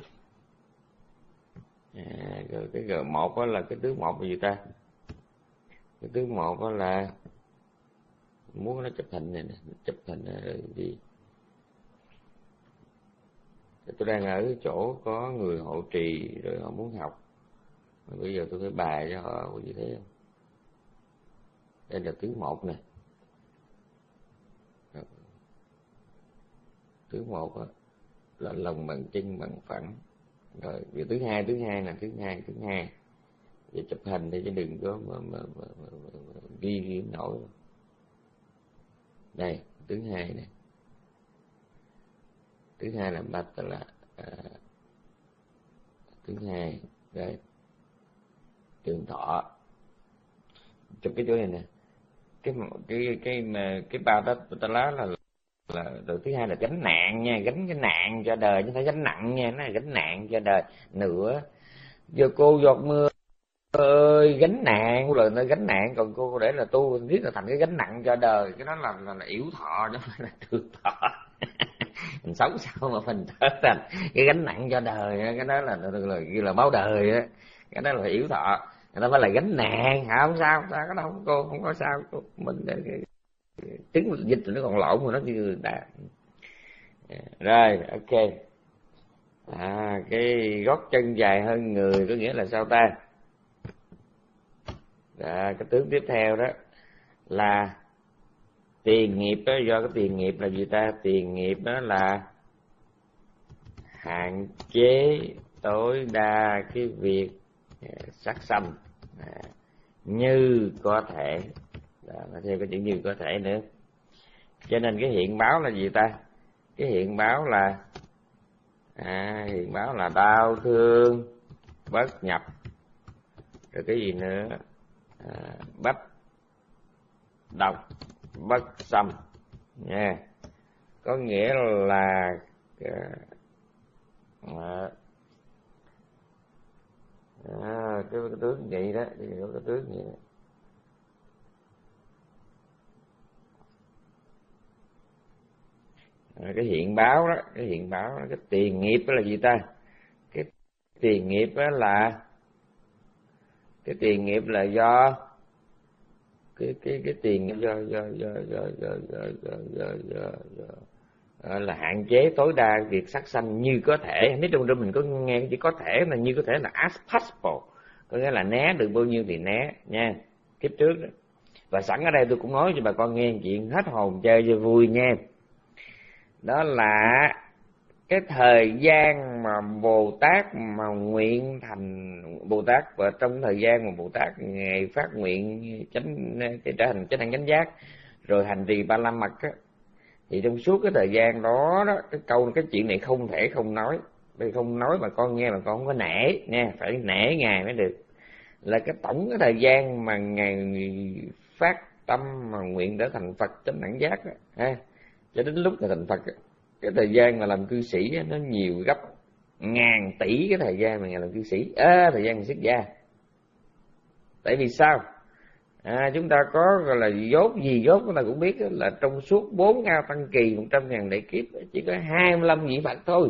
À, rồi cái G một đó là cái tướng một là gì ta? Cái tướng một đó là muốn nó chụp hình này nè, chụp hình là gì? Tôi đang ở chỗ có người hộ trì rồi họ muốn học. Mà bây giờ tôi phải bài cho họ có gì thế không? Đây là tướng một nè. Tướng một đó, là lòng bằng chân bằng phẳng. Rồi giờ thứ hai, thứ hai là thứ hai, thứ hai. Giờ chụp hình đi chứ đừng có mà, mà, mà, mà, mà, mà ghi ghi nổi. Đây, thứ hai nè. Thứ hai là bát là à, thứ hai. Đây. Trường thọ. Chụp cái chỗ này nè. Cái cái cái mà cái ba đó ta lá là là rồi thứ hai là gánh nạn nha, gánh cái nạn cho đời chứ không phải gánh nặng nha, nó là gánh nạn cho đời nữa. Giờ cô giọt mưa ơi gánh nạn, lời nó gánh nạn, còn cô để là tu riết là thành cái gánh nặng cho đời, cái đó là là, là yểu thọ chứ không phải là trường thọ. Mình sống sao mà mình trở thành cái gánh nặng cho đời, cái đó là là, là, là, là báo đời á, cái đó là yểu thọ, người ta phải là gánh nạn, hả? Không sao, ta cái đâu cô không có sao, cô, mình tiếng dịch nó còn lộn mà nó như đã. Rồi, ok. À, cái gót chân dài hơn người có nghĩa là sao ta? À, cái tướng tiếp theo đó là tiền nghiệp đó, do cái tiền nghiệp là gì ta? Tiền nghiệp đó là hạn chế tối đa cái việc sát sanh à, như có thể. Đó, thêm cái chữ như có thể nữa. Cho nên cái hiện báo là gì ta? Cái hiện báo là à, hiện báo là đau thương bất nhập. Rồi cái gì nữa? À, bách độc bất xâm nha. Có nghĩa là à, à, cái, cái tướng vậy đó, cái, cái tướng vậy đó. Cái hiện báo đó, cái hiện báo đó, cái tiền nghiệp đó là gì ta? Cái tiền nghiệp đó là cái tiền nghiệp là do cái cái cái tiền do do do do do do do do, do, do là hạn chế tối đa việc sát sanh như có thể. Nếu trong đó mình có nghe chỉ có thể là như có thể là as possible, có nghĩa là né được bao nhiêu thì né nha. Kiếp trước đó. Và sẵn ở đây tôi cũng nói cho bà con nghe chuyện hết hồn chơi cho vui nha. Đó là cái thời gian mà Bồ Tát mà nguyện thành Bồ Tát, và trong thời gian mà Bồ Tát ngày phát nguyện chánh cái trở thành chánh đẳng chánh giác rồi hành trì ba la mật á, thì trong suốt cái thời gian đó đó, cái câu cái chuyện này không thể không nói. Bây không nói mà con nghe mà con không có nể nha, phải nể Ngài mới được. Là cái tổng cái thời gian mà Ngài phát tâm mà nguyện để thành Phật chánh đẳng giác đó, ha, cho đến lúc Ngài thành Phật, cái thời gian mà làm cư sĩ nó nhiều gấp ngàn tỷ cái thời gian mà Ngài làm cư sĩ, à, thời gian Ngài xuất gia. Tại vì sao? À, chúng ta có gọi là dốt gì dốt, chúng ta cũng biết là trong suốt bốn A Tăng Kỳ, một trăm ngàn đại kiếp, chỉ có hai mươi lăm vị Phật thôi.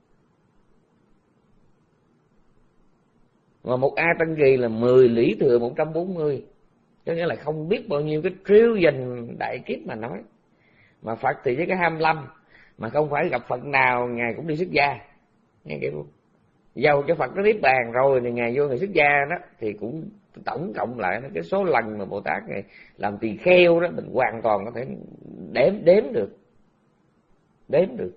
Mà một A Tăng Kỳ là mười lý thừa một trăm bốn mươi, có nghĩa là không biết bao nhiêu cái trillion đại kiếp mà nói. Mà Phật thì với cái hai mươi lăm, mà không phải gặp Phật nào Ngài cũng đi xuất gia. Nghe kiểu dầu cho Phật nó niết bàn rồi thì Ngài vô Ngài xuất gia đó, thì cũng tổng cộng lại cái số lần mà Bồ Tát này làm tỳ kheo đó, mình hoàn toàn có thể đếm đếm được, đếm được.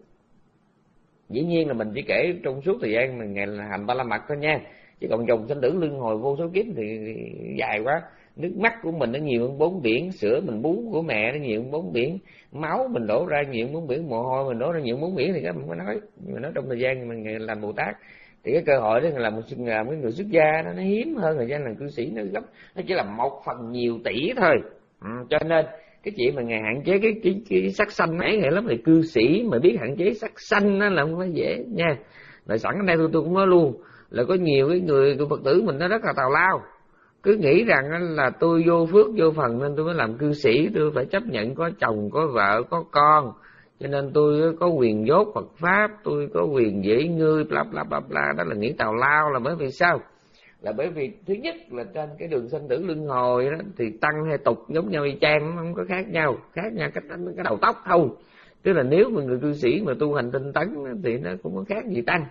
Dĩ nhiên là mình chỉ kể trong suốt thời gian mà Ngài hành Ba La Mật thôi nha, chứ còn dòng sanh tử luân hồi vô số kiếp thì dài quá. Nước mắt của mình nó nhiều hơn bốn biển, sữa mình bú của mẹ nó nhiều hơn bốn biển, máu mình đổ ra nhiều hơn bốn biển, mồ hôi mình đổ ra nhiều hơn bốn biển, thì các mình có nói. Nhưng mà nói trong thời gian mình làm Bồ Tát thì cái cơ hội đó là một làm cái người xuất gia nó, nó hiếm hơn thời gian làm cư sĩ, nó gấp, nó chỉ là một phần nhiều tỷ thôi. Ừ, cho nên cái chuyện mà Ngài hạn chế cái cái, cái sắc sanh ấy nghĩa lắm, thì cư sĩ mà biết hạn chế sắc sanh nó là không phải dễ nha. Rồi sẵn ở đây tôi tôi cũng nói luôn là có nhiều cái người của Phật tử mình nó rất là tào lao, cứ nghĩ rằng là tôi vô phước vô phần nên tôi mới làm cư sĩ, tôi phải chấp nhận có chồng có vợ có con, cho nên tôi có quyền dốt Phật pháp, tôi có quyền dễ ngươi bla bla bla bla. Đó là nghĩ tào lao. Là bởi vì sao? Là bởi vì thứ nhất là trên cái đường sanh tử luân hồi đó thì tăng hay tục giống nhau y chang, không có khác nhau, khác nhau cách đánh cái đầu tóc thôi. Tức là nếu mà người cư sĩ mà tu hành tinh tấn thì nó cũng có khác gì tăng.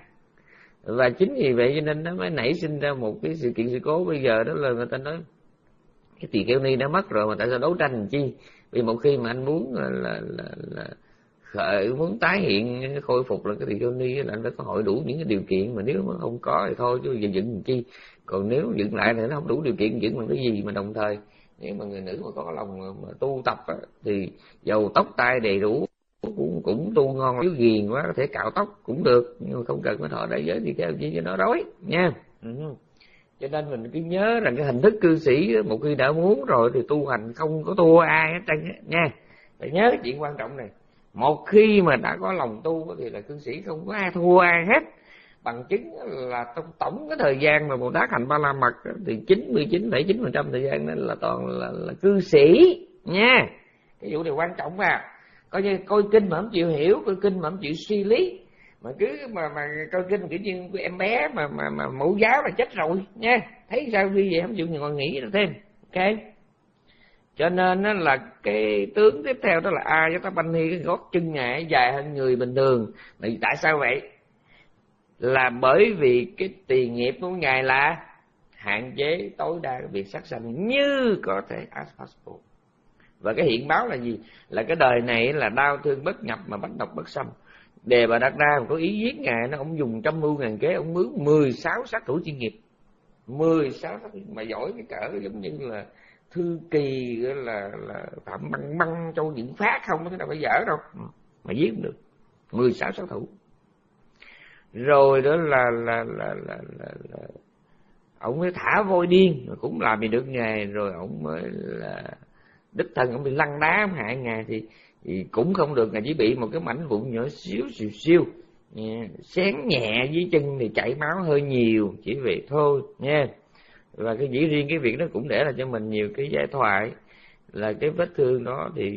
Và chính vì vậy cho nên nó mới nảy sinh ra một cái sự kiện sự cố bây giờ, đó là người ta nói cái tỳ kheo ni đã mất rồi mà tại sao đấu tranh làm chi? Vì một khi mà anh muốn là là là, là khởi muốn tái hiện khôi phục là cái tỳ kheo ni là anh phải có hội đủ những cái điều kiện, mà nếu mà không có thì thôi chứ dựng dựng làm chi. Còn nếu dựng lại thì nó không đủ điều kiện dựng bằng cái gì. Mà đồng thời nếu mà người nữ mà có lòng mà tu tập á, thì dầu tóc tai đầy đủ cũng cũng tu ngon, nếu ghiền quá có thể cạo tóc cũng được, nhưng mà không cần phải thọ đại giới thì theo chi cho nó rối nha. Ừ. Cho nên mình cứ nhớ rằng cái hình thức cư sĩ một khi đã muốn rồi thì tu hành không có thua ai hết trơn nha. Phải nhớ cái chuyện quan trọng này. Một khi mà đã có lòng tu thì là cư sĩ không có ai thua ai hết. Bằng chứng là trong tổng cái thời gian mà Bồ Tát hành Ba La Mật thì chín mươi chín phẩy chín phần trăm thời gian đó là toàn là, là cư sĩ nha. Cái vụ này quan trọng mà. Coi như coi kinh mà không chịu hiểu, coi kinh mà không chịu suy lý, mà cứ mà mà coi kinh kiểu như em bé mà mà mà mẫu giáo là chết rồi nha. Thấy sao đi vậy không chịu còn nghĩ nữa thêm. Ok. Cho nên đó là cái tướng tiếp theo đó là A Yata Bani, cái gót chân Ngài dài hơn người bình thường. Vì tại sao vậy? Là bởi vì cái tiền nghiệp của Ngài là hạn chế tối đa cái việc sát sanh như có thể as possible. Và cái hiện báo là gì? Là cái đời này là đau thương bất nhập mà bách độc bất xâm. Đề Bà Đạt Đa mà có ý giết Ngài, nó ông dùng trăm mưu ngàn kế, ông mướn mười sáu sát thủ chuyên nghiệp, mười sáu sát thủ mà giỏi cái cỡ giống như là Thư Kỳ, là là Phạm Băng Băng, Châu Diễn Phát không, cái nào phải dở đâu mà giết không được, mười sáu sát thủ. Rồi đó là là là là là, là ông mới thả voi điên, cũng làm gì được Ngài. Rồi ông mới là đích thân ông bị lăn đá ông hại Ngài thì, thì cũng không được. Ngài chỉ bị một cái mảnh vụn nhỏ xíu xìu siêu xén nhẹ dưới chân thì chảy máu hơi nhiều, chỉ vậy thôi nha. Và cái dĩ riêng cái việc đó cũng để là cho mình nhiều cái giải thoại, là cái vết thương đó thì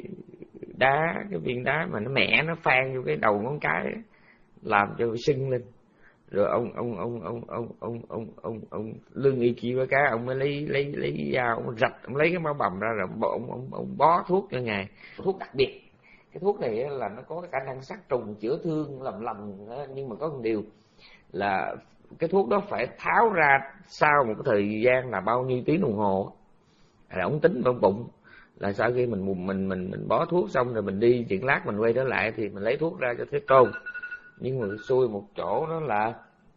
đá, cái viên đá mà nó mẹ nó phan vô cái đầu ngón cái làm cho sưng lên. Rồi ông ông ông ông ông ông ông ông ông Lương Y Chi với cá ông mới lấy lấy lấy dao ông rạch, ông lấy cái máu bầm ra rồi ông ông ông bó thuốc cho Ngài, thuốc đặc biệt. Cái thuốc này là nó có cái khả năng sát trùng, chữa thương lầm lầm, nhưng mà có một điều là cái thuốc đó phải tháo ra sau một cái thời gian là bao nhiêu tiếng đồng hồ. Là ông tính trong bụng là sau khi mình mình mình mình bó thuốc xong rồi mình đi chuyện lát mình quay trở lại thì mình lấy thuốc ra cho Thế Tôn. Nhưng mà xui một chỗ đó là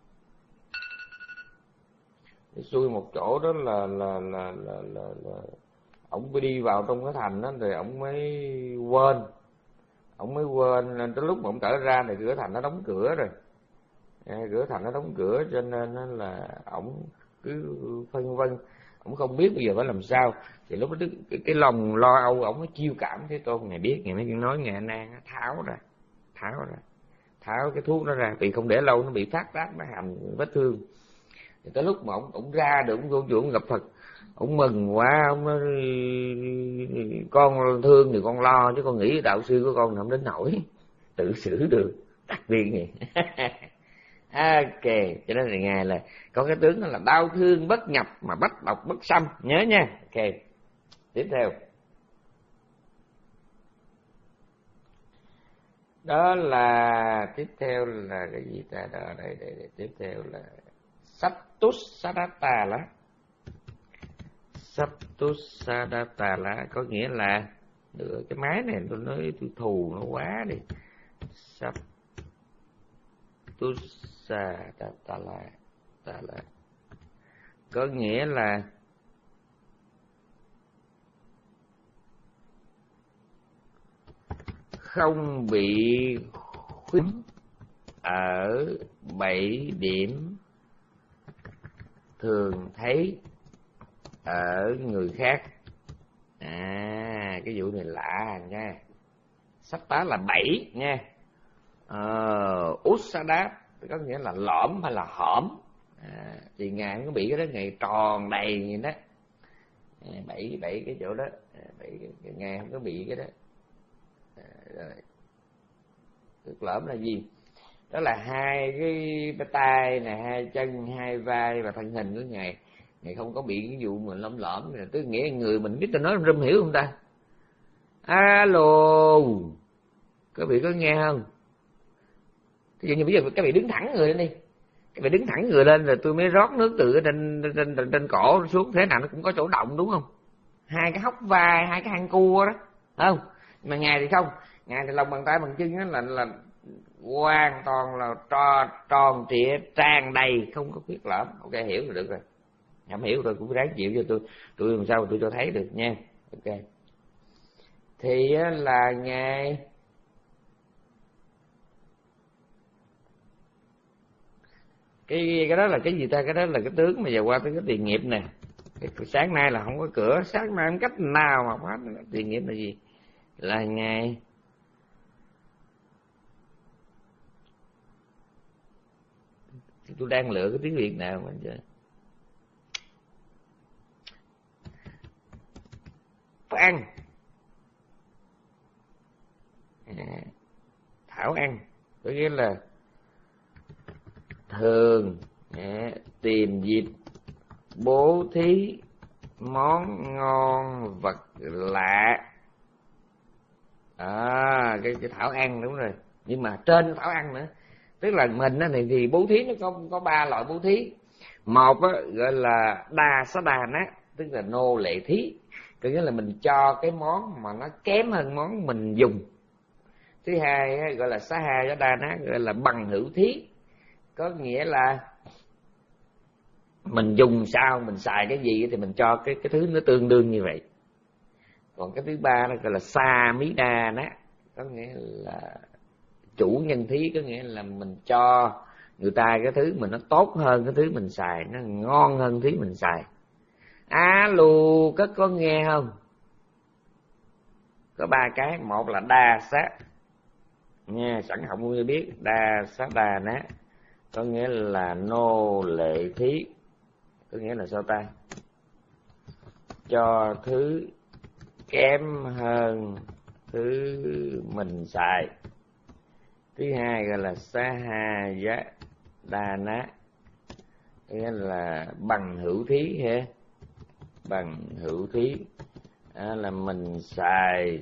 xui một chỗ đó là là là là là, là ông mới đi vào trong cái thành đó rồi ông mới quên ông mới quên nên tới lúc mà ông trở ra thì cửa thành nó đóng cửa rồi. cửa thành nó đóng cửa, cho nên là ổng cứ phân vân, ổng không biết bây giờ phải làm sao. Thì lúc đó cái, cái lòng lo âu ổng nó chiêu cảm Thế Tôn. Ngài biết, ngài mới nói ngài A Nan tháo ra, tháo ra, tháo cái thuốc nó ra, vì không để lâu nó bị phát tác, nó hầm vết thương. Thì tới lúc mà ổng ổng ra được, ổng vô ổng gặp Phật, ổng mừng quá, ổng nói con thương thì con lo, chứ con nghĩ đạo sư của con không đến nổi, tự xử được, đặc biệt vậy. Ok, cho nên là ngài là có cái tướng đó là đau thương bất nhập mà bách độc bất xâm, nhớ nha. Ok, tiếp theo đó là tiếp theo là cái gì ta? Đó, đây, đây, đây tiếp theo là Sattusadatta lá. Sattusadatta lá có nghĩa là được, cái máy này tôi nói tôi thù nó quá đi. Sattusadatta lá có nghĩa là không bị khuyết ở bảy điểm thường thấy ở người khác. À, cái vụ này lạ nha. Sắp tá là bảy nha. Ờ, Usadap có nghĩa là lõm hay là hõm. À, thì ngài không có bị cái đó, ngài tròn đầy vậy đó. À, bảy bảy cái chỗ đó, à, bảy cái, ngài không có bị cái đó. À, rồi. Cực lõm là gì? Đó là hai cái tay nè, hai chân, hai vai và thân hình của ngài. Ngài không có bị cái vụ mà lõm lõm, tức nghĩa người mình biết ta nói râm hiểu không ta? Alo, các vị có nghe không? Ví dụ như bây giờ các vị đứng thẳng người lên đi, các vị đứng thẳng người lên rồi tôi mới rót nước từ trên trên trên, trên cổ xuống, thế nào nó cũng có chỗ động đúng không? Hai cái hốc vai, hai cái hang cua đó, không? Mà ngài thì không, ngài thì lòng bàn tay bằng chân đó là là hoàn toàn là tròn tròn trịa, tràn đầy, không có khuyết lõm. Ok, hiểu rồi, được rồi. Không hiểu rồi cũng ráng chịu cho tôi, tôi làm sao tôi cho thấy được nha. Ok, thì là ngài cái cái đó là cái gì ta? Cái đó là cái tướng mà giờ qua tới cái tiền nghiệp nè. Cái sáng nay là không có cửa, sáng nay không cách nào mà phá tiền nghiệp là gì? Là ngài tôi đang lựa cái tiếng Việt nào mà chơi ăn à, thảo ăn có nghĩa là thường à, tìm dịp bố thí món ngon vật lạ. À, cái cái thảo ăn đúng rồi, nhưng mà trên thảo ăn nữa, tức là mình á thì, thì bố thí nó có có ba loại bố thí. Một á, gọi là đa xá đà ná, tức là nô lệ thí, có nghĩa là mình cho cái món mà nó kém hơn món mình dùng. Thứ hai á, gọi là xá ha giá đa ná, gọi là bằng hữu thí, có nghĩa là mình dùng sao, mình xài cái gì thì mình cho cái cái thứ nó tương đương như vậy. Còn cái thứ ba nó gọi là sa mí đa ná, có nghĩa là chủ nhân thí, có nghĩa là mình cho người ta cái thứ mình nó tốt hơn cái thứ mình xài, nó ngon hơn thứ mình xài. Alo, có có nghe không? Có ba cái, một là đa sát nha, sẵn học ngươi biết, đa sát đà ná có nghĩa là nô lệ thí, có nghĩa là sao ta? Cho thứ kém hơn thứ mình xài. Thứ hai gọi là sa ha giá đa ná, nghĩa là bằng hữu thí ha, bằng hữu thí à, là mình xài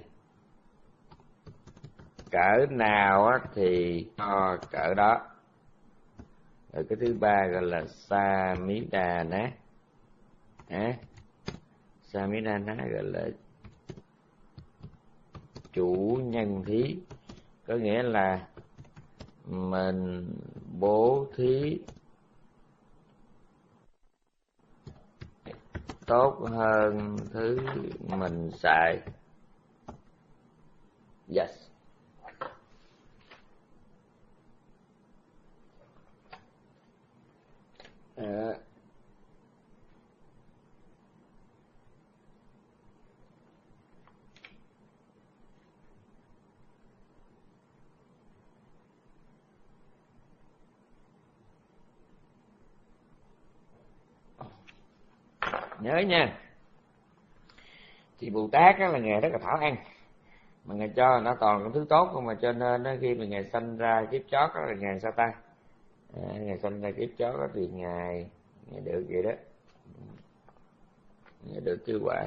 cỡ nào á thì cho cỡ đó. Rồi cái thứ ba gọi là sa mí đà ná à, sa mí đà ná gọi là chủ nhân thí, có nghĩa là mình bố thí tốt hơn thứ mình xài. Yes. nhớ nha. Thì Bồ Tát á, là Ngài rất là thảo ăn, mà Ngài cho nó toàn cái thứ tốt không, mà cho nên đó, khi mà Ngài sanh ra kiếp chót đó, là Ngài sao ta, à, Ngài sanh ra kiếp chót đó, thì Ngài, Ngài được vậy đó, Ngài được chư quả.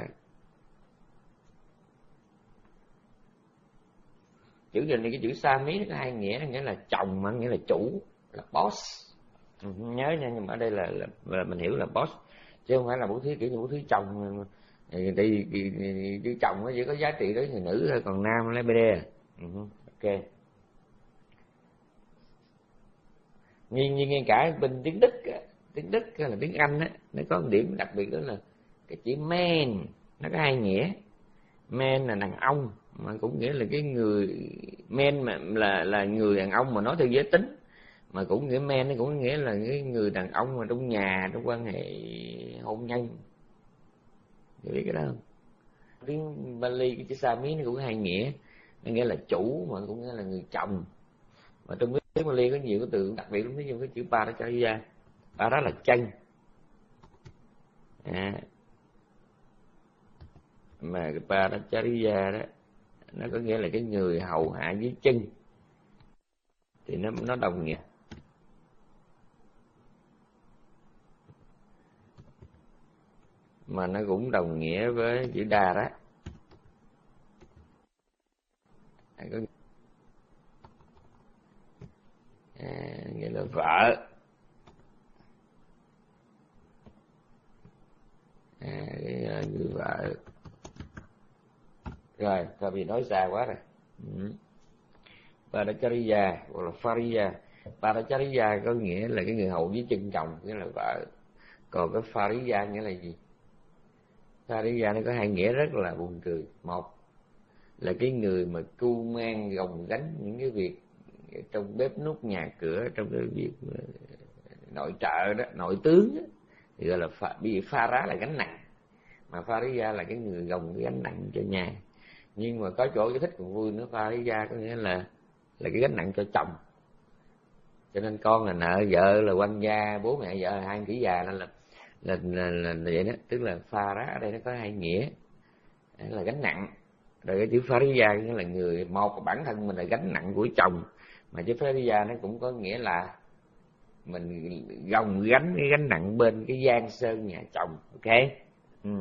Chữ gì này, cái chữ sa mí nó có hai nghĩa, nghĩa là chồng mà nghĩa là chủ, là boss. Ừ, nhớ nha, nhưng mà ở đây là, là, là mình hiểu là boss, chứ không phải là bố thí kiểu như bố thí chồng. Thì chữ chồng nó chỉ có giá trị đối với người nữ thôi, còn nam lấy bê đê. Ừ, ok. Nhưng như ngay cả bên tiếng Đức, tiếng Đức hay là tiếng Anh á, nó có một điểm đặc biệt đó là cái chữ man nó có hai nghĩa. Man là đàn ông, mà cũng nghĩa là cái người man mà là là người đàn ông mà nói theo giới tính, mà cũng nghĩa man nó cũng nghĩa là cái người đàn ông mà trong nhà, trong quan hệ hôn nhân. Hiểu biết cái đó không? Tiếng Bali cái chữ sa mí nó cũng có hai nghĩa, nó nghĩa là chủ mà cũng nghĩa là người chồng. Mà trong tiếng Bali có nhiều cái từ đặc biệt lắm, ví dụ cái chữ paracharya, para là chân, à, mà cái paracharya đó nó có nghĩa là cái người hầu hạ dưới chân, thì nó nó đồng nghĩa. Mà nó cũng đồng nghĩa với chữ đa đó, à, có, à, nghĩa là vợ, à, cái người vợ. Rồi, thôi vì nói xa quá rồi. Ừ. Paracharya hoặc là Phariya. Paracharya có nghĩa là cái người hầu dưới chân chồng, nghĩa là vợ. Còn cái Phariya nghĩa là gì? Phariya nó có hai nghĩa rất là buồn cười. Một là cái người mà cưu mang gồng gánh những cái việc trong bếp núc nhà cửa, trong cái việc nội trợ đó, nội tướng đó, thì gọi là pha, bị pha rá là gánh nặng, mà Phariya là cái người gồng cái gánh nặng cho nhà. Nhưng mà có chỗ giải thích còn vui nữa, Phariya có nghĩa là là cái gánh nặng cho chồng. Cho nên con là nợ vợ là quan gia, bố mẹ vợ là hai tỷ già, nên là là, là, là, là vậy đó. Tức là pha rá ở đây nó có hai nghĩa, là gánh nặng. Rồi cái chữ Phariya nghĩa là người, một bản thân mình là gánh nặng của chồng, mà chữ Phariya nó cũng có nghĩa là mình gồng gánh cái gánh nặng bên cái giang sơn nhà chồng. Ok. Ừ.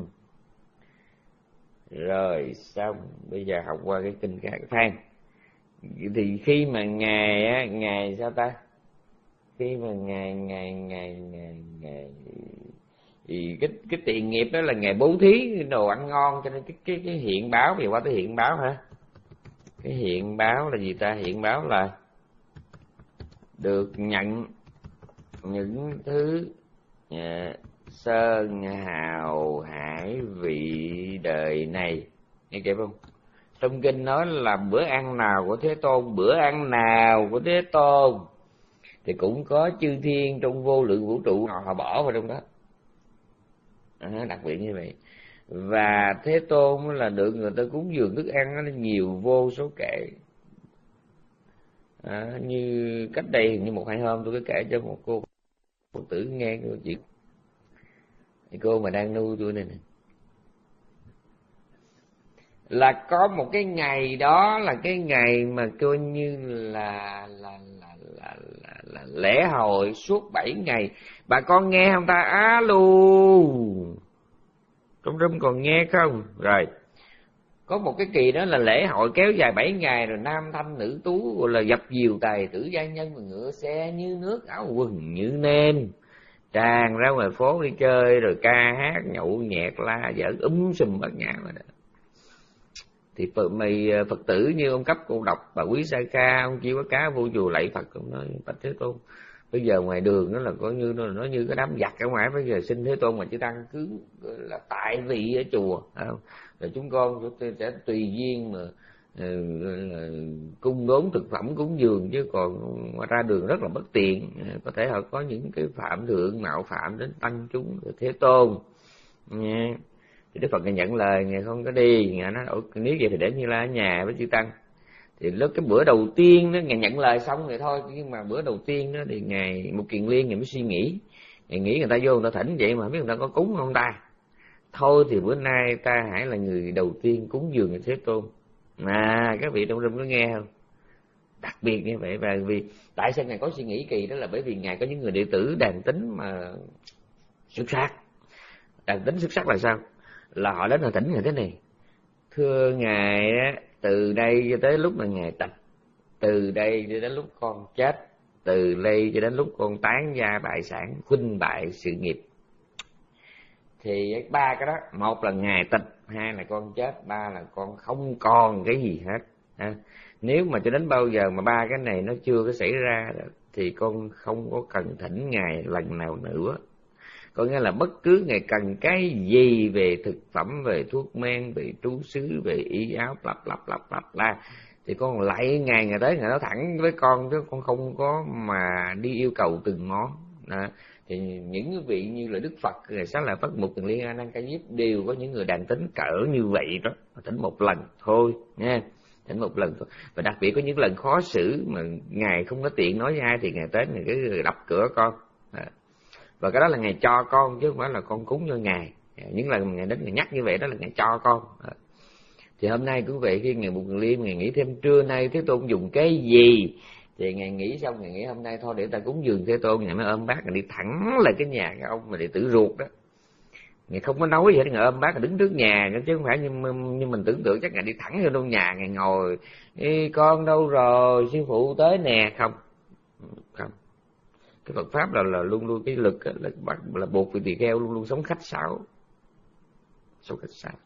Rồi xong, bây giờ học qua cái kinh Ca Than. Thì khi mà ngài á, ngài sao ta, khi mà ngài ngài ngài ngài ngài thì cái cái tiền nghiệp đó là ngài bố thí đồ ăn ngon, cho nên cái cái cái hiện báo, bây giờ qua tới hiện báo hả? Cái hiện báo là gì ta? Hiện báo là được nhận những thứ uh, sơn hào hải vị đời này, nghe kịp không? Trong kinh nói là bữa ăn nào của Thế Tôn, bữa ăn nào của Thế Tôn thì cũng có chư thiên trong vô lượng vũ trụ họ, họ bỏ vào trong đó, à, đặc biệt như vậy. Và Thế Tôn là được người ta cúng dường thức ăn nó nhiều vô số kể. À, như cách đây như một hai hôm tôi có kể cho một cô Phật tử nghe câu chuyện. Thì cô mà đang nuôi tôi này nè, là có một cái ngày đó là cái ngày mà coi như là là là là, là, là lễ hội suốt bảy ngày. Bà con nghe không ta? Alo, trong rung còn nghe không? Rồi có một cái kỳ đó là lễ hội kéo dài bảy ngày, rồi nam thanh nữ tú gọi là dập dìu tài tử gia nhân mà ngựa xe như nước, áo quần như nêm, tràn ra ngoài phố đi chơi, rồi ca hát nhậu nhẹt la giỡn úm sùm bát nhã mà đó. Thì mày Phật tử như ông Cấp, cô Độc, bà Quý Sa Ca, ông Chi Quá Cá vô chùa lạy Phật, ông nói bạch Thế Tôn, bây giờ ngoài đường nó là có như nó, nó như cái đám giặc ở ngoài, bây giờ xin Thế Tôn mà chỉ tăng cứ là tại vị ở chùa, không? Rồi chúng con sẽ tùy duyên mà là cung đốn thực phẩm cúng dường, chứ còn ra đường rất là bất tiện, có thể họ có những cái phạm thượng mạo phạm đến tăng chúng. Rồi Thế Tôn nha, thì Đức Phật ngài nhận lời, ngài không có đi, ngài nói nếu vậy thì để Như Lai ở nhà với chư tăng. Thì lúc cái bữa đầu tiên đó ngài nhận lời xong rồi thôi, nhưng mà bữa đầu tiên đó thì ngài một Kiền Liên ngài mới suy nghĩ, ngài nghĩ người ta vô người ta thỉnh vậy mà không biết người ta có cúng không ta. thôi thì bữa nay ta hãy là người đầu tiên cúng dường cho Thế Tôn. À, các vị trong rừng có nghe không? Đặc biệt như vậy. Và vì tại sao ngài có suy nghĩ kỳ đó là bởi vì ngài có những người đệ tử đàn tính mà xuất sắc. Đàn tính xuất sắc là sao? Là họ đến họ thỉnh ngài thế này: thưa ngài, từ đây cho tới lúc mà ngài tịch, từ đây cho đến lúc con chết, từ đây cho đến lúc con tán gia bại sản, khuynh bại sự nghiệp, thì ba cái đó, một là ngài tịch, hai là con chết, ba là con không còn cái gì hết. À, nếu mà cho đến bao giờ mà ba cái này nó chưa có xảy ra thì con không có cần thỉnh ngài lần nào nữa. Có nghĩa là bất cứ ngài cần cái gì về thực phẩm, về thuốc men, về trú xứ, về y áo, lặp lặp lặp lặp la, thì con lại ngài ngài tới ngài nói thẳng với con, chứ con không có mà đi yêu cầu từng món. À, thì những vị như là Đức Phật, ngày sáng là Phật Mục, Tường Liên, A Nan Ca Diếp đều có những người đàn tính cỡ như vậy đó, thỉnh một lần thôi nha, thỉnh một lần thôi. Và đặc biệt có những lần khó xử mà ngài không có tiện nói với ai thì ngài tới ngài cứ đập cửa con. À, và cái đó là ngài cho con chứ không phải là con cúng cho ngài. Những lần ngài đến ngài nhắc như vậy đó là ngài cho con. À, thì hôm nay quý vị khi ngày Mục Tường Liên ngài nghĩ thêm trưa nay Thế Tôn dùng cái gì, thì ngài nghĩ xong ngài nghĩ hôm nay thôi để ta cúng dường Thế Tôn, ngài mới ôm bát ngài đi thẳng lại cái nhà cái ông mà đệ tử ruột đó. Ngài không có nói gì hết, ngài ôm bát ngài đứng trước nhà, chứ không phải như, như mình tưởng tượng chắc ngài đi thẳng vô trong nhà, ngài ngồi: Ê, con đâu rồi, sư phụ tới nè. Không, không. Cái Phật pháp là, là luôn luôn cái lực là, là buộc vị tỳ kheo luôn luôn sống khách sáo, sống khách sáo.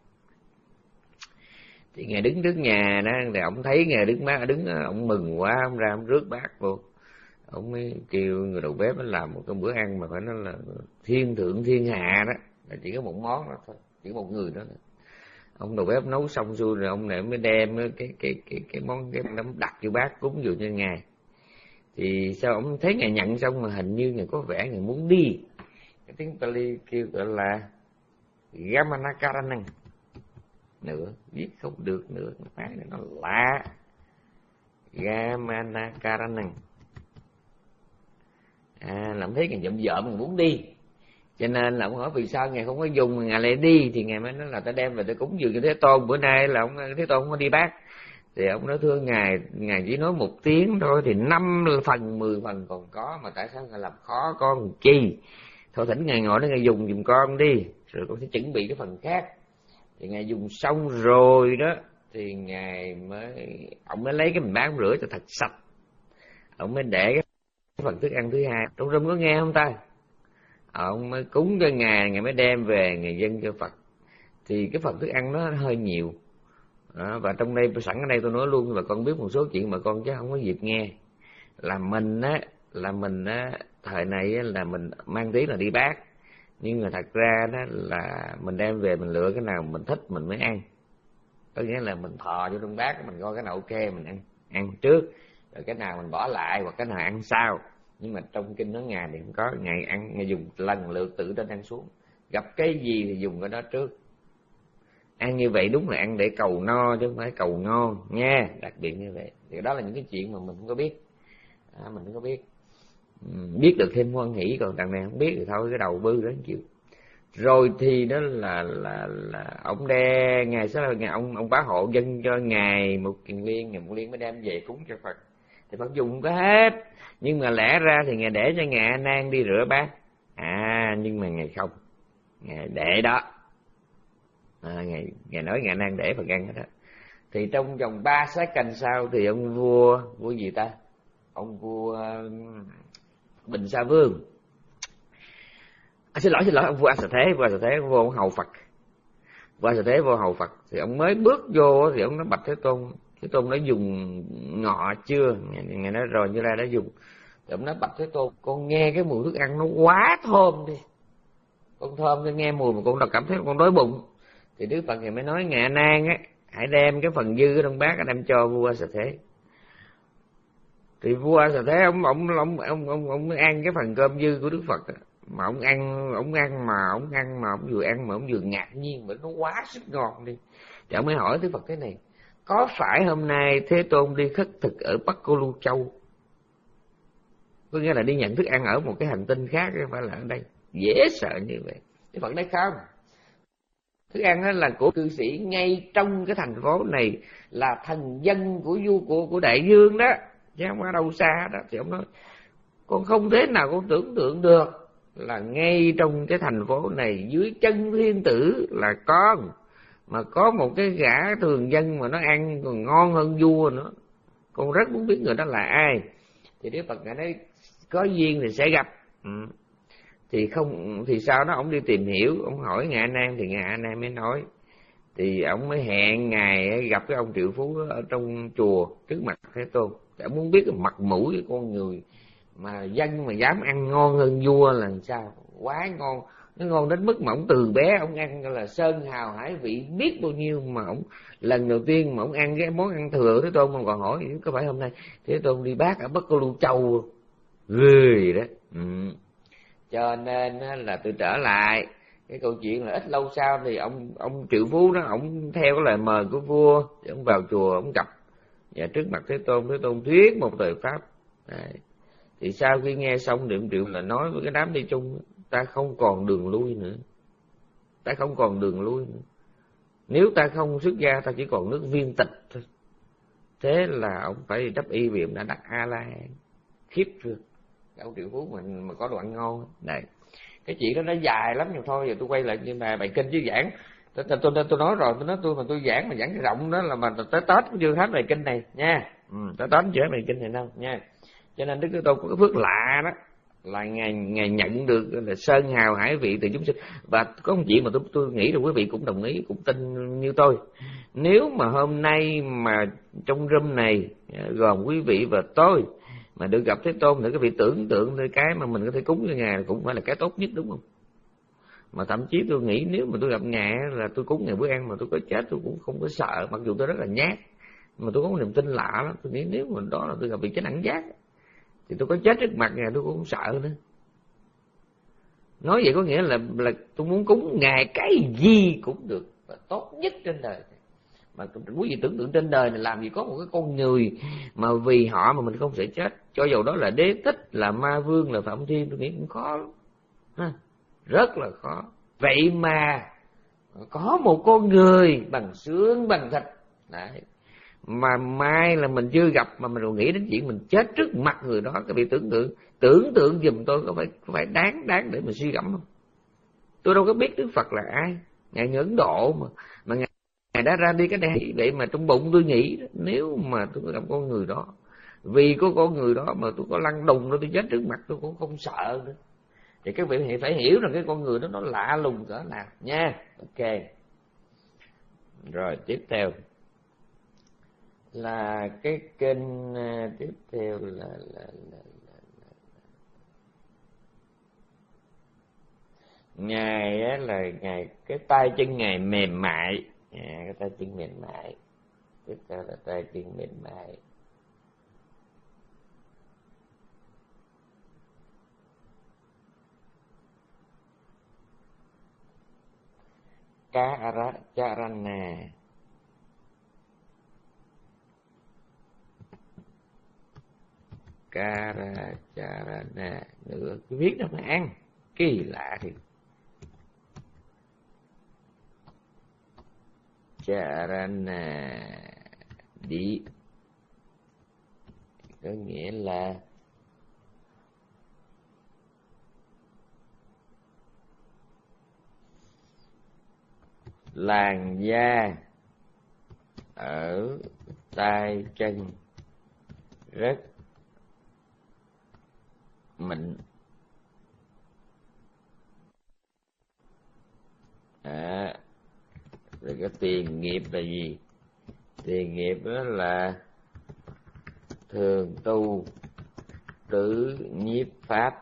Thì ngài đứng trước nhà đó, thì ông thấy ngài đứng bác đứng, ông mừng quá, ông ra ông rước bát vô, ông mới kêu người đầu bếp làm một cái bữa ăn mà phải nói là thiên thượng thiên hạ đó, là chỉ có một món đó thôi, chỉ có một người đó thôi. Ông đầu bếp nấu xong xuôi rồi ông này mới đem cái cái cái cái món cái nấm đặt vô bát cúng dường cho ngài. Thì sao ông thấy ngài nhận xong mà hình như ngài có vẻ ngài muốn đi, cái tiếng Pali kêu gọi là Gamanakaranang nữa, viết không được nữa, cái này nó lạ. Gamanakaranang, à, là ông thấy ngài dậm dợm ngài muốn đi, cho nên là ông hỏi vì sao ngài không có dùng mà ngài lại đi, thì ngài mới nói là ta đem về ta cúng dường cho Thế Tôn, bữa nay là ông Thế Tôn không có đi bác. Thì ông nói thưa ngài, ngài chỉ nói một tiếng thôi thì năm phần mười phần còn có, mà tại sao ngài làm khó con chi? Thôi thỉnh ngài ngồi đó ngài dùng giùm con đi, rồi con sẽ chuẩn bị cái phần khác. Thì ngài dùng xong rồi đó thì ngài mới, ông mới lấy cái bình bát rửa cho thật sạch, ông mới để cái phần thức ăn thứ hai. Trong rung có nghe không ta? Ông mới cúng cho ngài, ngài mới đem về ngài dâng cho Phật. Thì cái phần thức ăn nó hơi nhiều đó, và trong đây sẵn ở đây tôi nói luôn là con biết một số chuyện mà con chứ không có dịp nghe. Là mình á, là mình á, thời này á, là mình mang tiếng là đi bác, nhưng mà thật ra đó là mình đem về mình lựa cái nào mình thích mình mới ăn. Có nghĩa là mình thò vô trong bát, mình coi cái nào ok mình ăn ăn trước, rồi cái nào mình bỏ lại hoặc cái nào ăn sau. Nhưng mà trong kinh nói ngài thì không có, ngài ăn ngài dùng lần lượt tự trên ăn xuống, gặp cái gì thì dùng cái đó trước. Ăn như vậy đúng là ăn để cầu no chứ không phải cầu ngon nha, đặc biệt như vậy. Thì đó là những cái chuyện mà mình không có biết, à, mình không có biết. Uhm, biết được thêm hoan hỷ, còn đằng này không biết thì thôi cái đầu bư đến chịu. Rồi thì đó là là là ông đe ngài sẽ là ngài ông ông bá hộ dân cho ngài Mục Kiền Liên, ngài Mục Liên mới đem về cúng cho Phật. Thì Phật dùng có hết, nhưng mà lẽ ra thì ngài để cho ngài A Nan đi rửa bát. À, nhưng mà ngài không, ngài để đó. À, ngài, ngài nói ngài năng để Phật ăn hết đó. Thì trong vòng ba second sau thì ông vua vua gì ta ông vua uh, Bình Sa Vương, à, xin lỗi xin lỗi ông vua A Xà Thế vua A Xà Thế vô ông hầu Phật, vua A Xà Thế vô hầu Phật. Thì ông mới bước vô thì ông nói bạch Thế Tôn, Thế Tôn đã dùng ngọ chưa? Ngài, ngài nói rồi, Như Lai đã dùng. Thì ông nói bạch Thế Tôn, con nghe cái mùi thức ăn nó quá thơm đi, con thơm tôi nghe mùi mà con đâu cảm thấy con đói bụng. Thì Đức Phật ngài mới nói ngài A Nan á, hãy đem cái phần dư ở trong bát đem cho vua A Xà Thế. Thì vua A Xà Thế ông ông ông ông ông ông mới ăn cái phần cơm dư của Đức Phật đó. Mà ông ăn ông ăn mà ông ăn mà ông vừa ăn mà ông vừa ngạc nhiên mà nó quá sức ngon đi. Thì ông mới hỏi Đức Phật thế này: có phải hôm nay Thế Tôn đi khất thực ở Bắc Cô Lu Châu? Có nghĩa là đi nhận thức ăn ở một cái hành tinh khác, không phải là ở đây. Dễ sợ như vậy. Đức Phật nói không, Thức ăn đó là của cư sĩ ngay trong cái thành phố này, là thần dân của vua của của đại dương đó, chứ không ở đâu xa đó. Thì ông nói con không thế nào con tưởng tượng được là ngay trong cái thành phố này, dưới chân thiên tử là con, mà có một cái gã thường dân mà nó ăn còn ngon hơn vua nữa. Con rất muốn biết người đó là ai. Thì Đức Phật ngài nói có duyên thì sẽ gặp. Ừ. Thì không thì sau đó ông đi tìm hiểu, ông hỏi ngài A Nan, thì ngài A Nan mới nói. Thì ông mới hẹn ngài gặp cái ông triệu phú ở trong chùa trước mặt Thế Tôn. Thì ông muốn biết cái mặt mũi của con người mà dân mà dám ăn ngon hơn vua là sao, quá ngon. Nó ngon đến mức mà ông từ bé ông ăn là sơn hào hải vị biết bao nhiêu, mà ông lần đầu tiên mà ông ăn cái món ăn thừa Thế Tôn, mà còn hỏi có phải hôm nay Thế Tôn đi bác ở Bắc Cô Lu Châu ghê đó. Ừ. Cho nên là tôi trở lại cái câu chuyện là ít lâu sau thì ông ông triệu phú đó, ông theo cái lời mời của vua, thì ông vào chùa, ông gặp và trước mặt Thế Tôn. Thế Tôn thuyết một thời pháp. Đấy. Thì sau khi nghe xong thì ông triệu là nói với cái đám đi chung, ta không còn đường lui nữa, ta không còn đường lui nữa. Nếu ta không xuất gia, ta chỉ còn nước viên tịch thôi. Thế là ông phải đắp y vì ông đã đắc A La Hán. Khiếp chưa? Ông triệu phú mình mà có đồ ăn ngon. Này, cái chuyện đó nó dài lắm, nhưng thôi giờ tôi quay lại nhưng mà bài kinh chứ giảng. Tôi, tôi, tôi, tôi nói rồi, tôi nói tôi mà tôi giảng mà giảng rộng đó là mà tới Tết cũng chưa hết bài kinh này nha. Ừ, tới Tết chưa hết bài kinh này đâu nha. Cho nên Đức Thế Tôn có cái phước lạ đó là ngài ngài nhận được là sơn hào hải vị từ chúng sinh. Và có một chuyện mà tôi tôi nghĩ là quý vị cũng đồng ý, cũng tin như tôi. Nếu mà hôm nay mà trong room này gồm quý vị và tôi mà được gặp Thế Tôn, thì quý vị tưởng tượng tới cái mà mình có thể cúng cho ngài cũng phải là cái tốt nhất, đúng không? Mà thậm chí tôi nghĩ nếu mà tôi gặp ngài là tôi cúng ngài bữa ăn mà tôi có chết tôi cũng không có sợ, mặc dù tôi rất là nhát, mà tôi có một niềm tin lạ lắm. Tôi nghĩ nếu mà đó là tôi gặp vị chánh đẳng giác thì tôi có chết trước mặt ngài tôi cũng không sợ nữa. Nói vậy có nghĩa là là tôi muốn cúng ngài cái gì cũng được, và tốt nhất trên đời. Mà quý vị tưởng tượng trên đời này làm gì có một cái con người mà vì họ mà mình không sẽ chết, cho dù đó là Đế Thích, là Ma Vương, là Phạm Thiên, tôi nghĩ cũng khó lắm. Ha, rất là khó. Vậy mà có một con người bằng xương bằng thịt đấy, mà mai là mình chưa gặp mà mình còn nghĩ đến chuyện mình chết trước mặt người đó. Các vị tưởng tượng tưởng tượng giùm tôi có phải có phải đáng đáng để mình suy gẫm không? Tôi đâu có biết Đức Phật là ai, ngài người Ấn Độ mà mà ngài, ngài đã ra đi cái này. Vậy mà trong bụng tôi nghĩ nếu mà tôi có gặp con người đó, vì có con người đó mà tôi có lăn đùng đó tôi chết trước mặt tôi cũng không sợ nữa. Thì các vị phải hiểu rằng cái con người đó nó lạ lùng cỡ nào nha. Ok, rồi tiếp theo là cái kênh uh, tiếp theo là, là, là, là, là ngài á, là ngài cái tay chân ngài mềm mại, à, cái tay chân mềm mại. Tiếp theo là tay chân mềm mại. Karacharana. Karacharana nữa, cái viết đó mà ăn kỳ lạ thì Charana đi có nghĩa là làn da ở tay chân rất mịn. À, rồi cái tiền nghiệp là gì? Tiền nghiệp đó là thường tu tứ nhiếp pháp.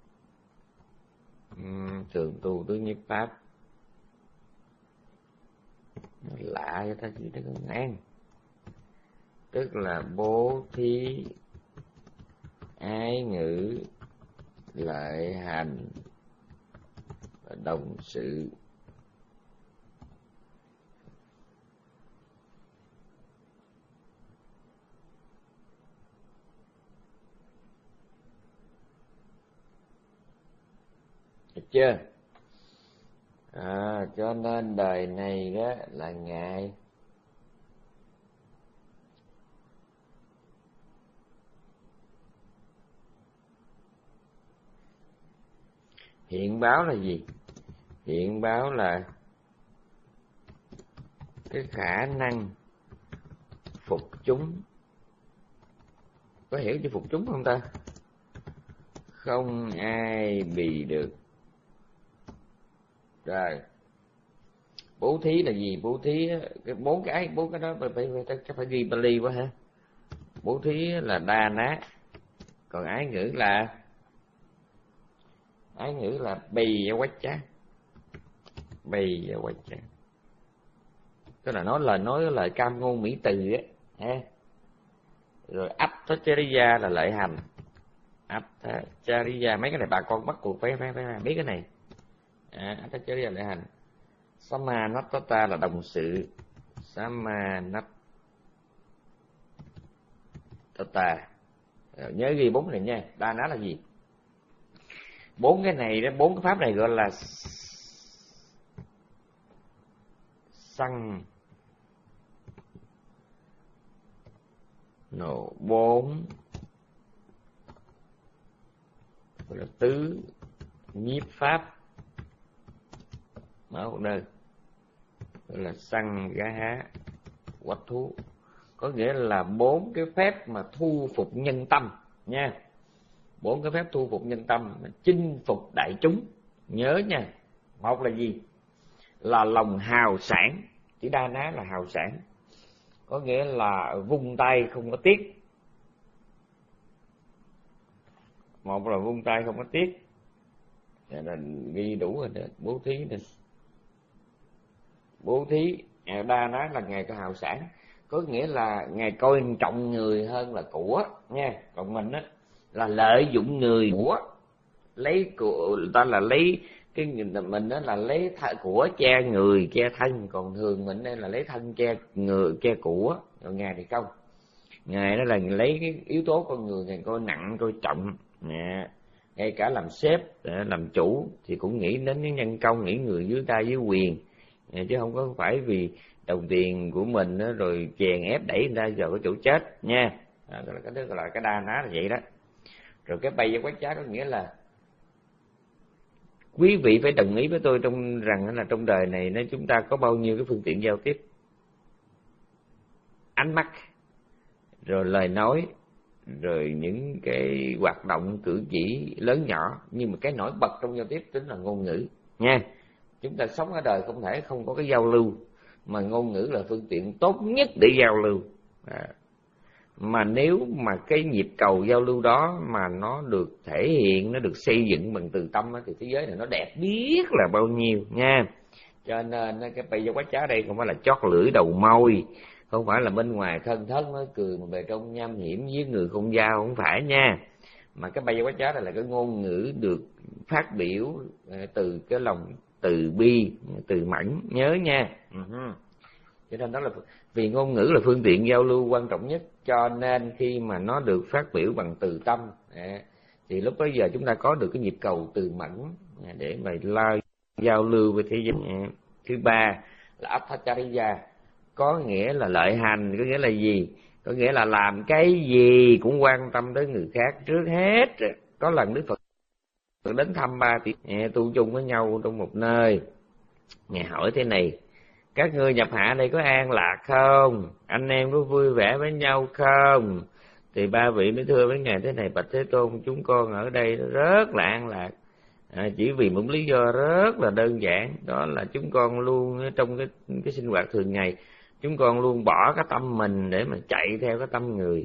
uhm, Thường tu tứ nhiếp pháp lạ cho ta chỉ thấy con ăn, tức là bố thí, ái ngữ, lợi hành và đồng sự. Được chưa? À, cho nên đời này đó là ngài hiện báo là gì? Hiện báo là cái khả năng phục chúng. Có hiểu chữ phục chúng không ta? Không ai bì được. Rồi bố thí là gì? Bố thí cái bốn cái bốn cái đó phải phải chắc phải ghi Bali quá ha. Bố thí là đa ná, còn ái ngữ là ái ngữ là bì và quách chá. Bì và quách chá tức là nói lời nói lời cam ngôn mỹ từ á ha. Rồi Attachariya là lợi hành. Attachariya mấy cái này bà con bắt buộc phải phải phải biết cái này. À, Attachariya lợi hành. Samanattata là đồng sự. Samanattata. Rồi, nhớ ghi bốn này nha. Đa ná là gì? Bốn cái này đó, bốn cái pháp này gọi là săn nổ bốn, gọi là tứ nhiếp pháp. Mở một nơi gọi là săn gá há quách thú, có nghĩa là bốn cái phép mà thu phục nhân tâm nha. Bốn cái phép thu phục nhân tâm, chinh phục đại chúng. Nhớ nha. Một là gì? Là lòng hào sản. Chữ đa ná là hào sản, có nghĩa là vung tay không có tiếc. Một là vung tay không có tiếc. Để là ghi đủ rồi đó. Bố thí này. Bố thí đa ná là ngài có hào sản, có nghĩa là ngài coi trọng người hơn là của nha. Còn mình á là lợi dụng người của, lấy của ta là lấy cái mình đó là lấy của che người che thân, còn thường mình đây là lấy thân che người che của. Còn ngài thì không, ngài đó là lấy cái yếu tố con người ngài coi nặng coi trọng nè. Ngay cả làm sếp làm chủ thì cũng nghĩ đến cái nhân công, nghĩ người dưới tay dưới quyền, chứ không có phải vì đồng tiền của mình đó, rồi chèn ép đẩy người ta vào cái chỗ chết nha. À, cái đó là cái đa ná là vậy đó. Rồi cái bay với quách chá có nghĩa là quý vị phải đồng ý với tôi trong rằng là trong đời này nếu chúng ta có bao nhiêu cái phương tiện giao tiếp, ánh mắt, rồi lời nói, rồi những cái hoạt động cử chỉ lớn nhỏ, nhưng mà cái nổi bật trong giao tiếp chính là ngôn ngữ nha. Chúng ta sống ở đời không thể không có cái giao lưu, mà ngôn ngữ là phương tiện tốt nhất để giao lưu. À, mà nếu mà cái nhịp cầu giao lưu đó mà nó được thể hiện, nó được xây dựng bằng từ tâm thì thế giới này nó đẹp biết là bao nhiêu nha. Cho nên cái bây giờ quá trá đây không phải là chót lưỡi đầu môi, không phải là bên ngoài thân thân nói cười mà bề trong nham hiểm với người không giao, không phải nha. Mà cái bây giờ quá trá đây là cái ngôn ngữ được phát biểu từ cái lòng từ bi, từ mẫn, nhớ nha. Uh-huh. Cho nên đó là vì ngôn ngữ là phương tiện giao lưu quan trọng nhất, cho nên khi mà nó được phát biểu bằng từ tâm thì lúc bấy giờ chúng ta có được cái nhịp cầu từ mẫn để mà lao giao lưu với thế giới. Thứ ba là Attachariya, có nghĩa là lợi hành. Có nghĩa là gì? Có nghĩa là làm cái gì cũng quan tâm tới người khác trước hết. Có lần Đức Phật đến thăm ba tỷ tu chung với nhau trong một nơi, ngài hỏi thế này: các ngươi nhập hạ đây có an lạc không? Anh em có vui vẻ với nhau không? Thì ba vị mới thưa với ngài thế này: bạch Thế Tôn, chúng con ở đây rất là an lạc, à, chỉ vì một lý do rất là đơn giản, đó là chúng con luôn trong cái cái sinh hoạt thường ngày, chúng con luôn bỏ cái tâm mình để mà chạy theo cái tâm người.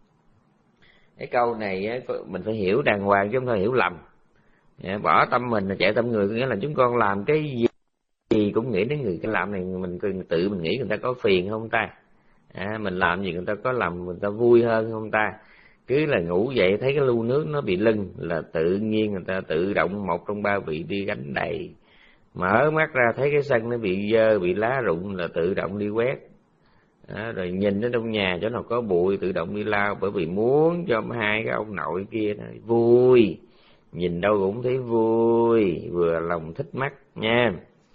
Cái câu này mình phải hiểu đàng hoàng chứ không phải hiểu lầm. Bỏ tâm mình là chạy tâm người, có nghĩa là chúng con làm cái gì gì cũng nghĩ đến người. Cái làm này mình tự mình nghĩ người ta có phiền không ta? À, mình làm gì người ta có làm người ta vui hơn không ta? Cứ là ngủ dậy thấy cái lu nước nó bị lưng là tự nhiên người ta tự động một trong ba vị đi gánh đầy. Mở mắt ra thấy cái sân nó bị dơ bị lá rụng là tự động đi quét. À, rồi nhìn đến trong nhà chỗ nào có bụi tự động đi lau, bởi vì muốn cho hai cái ông nội kia này vui, nhìn đâu cũng thấy vui, vừa lòng thích mắt nha.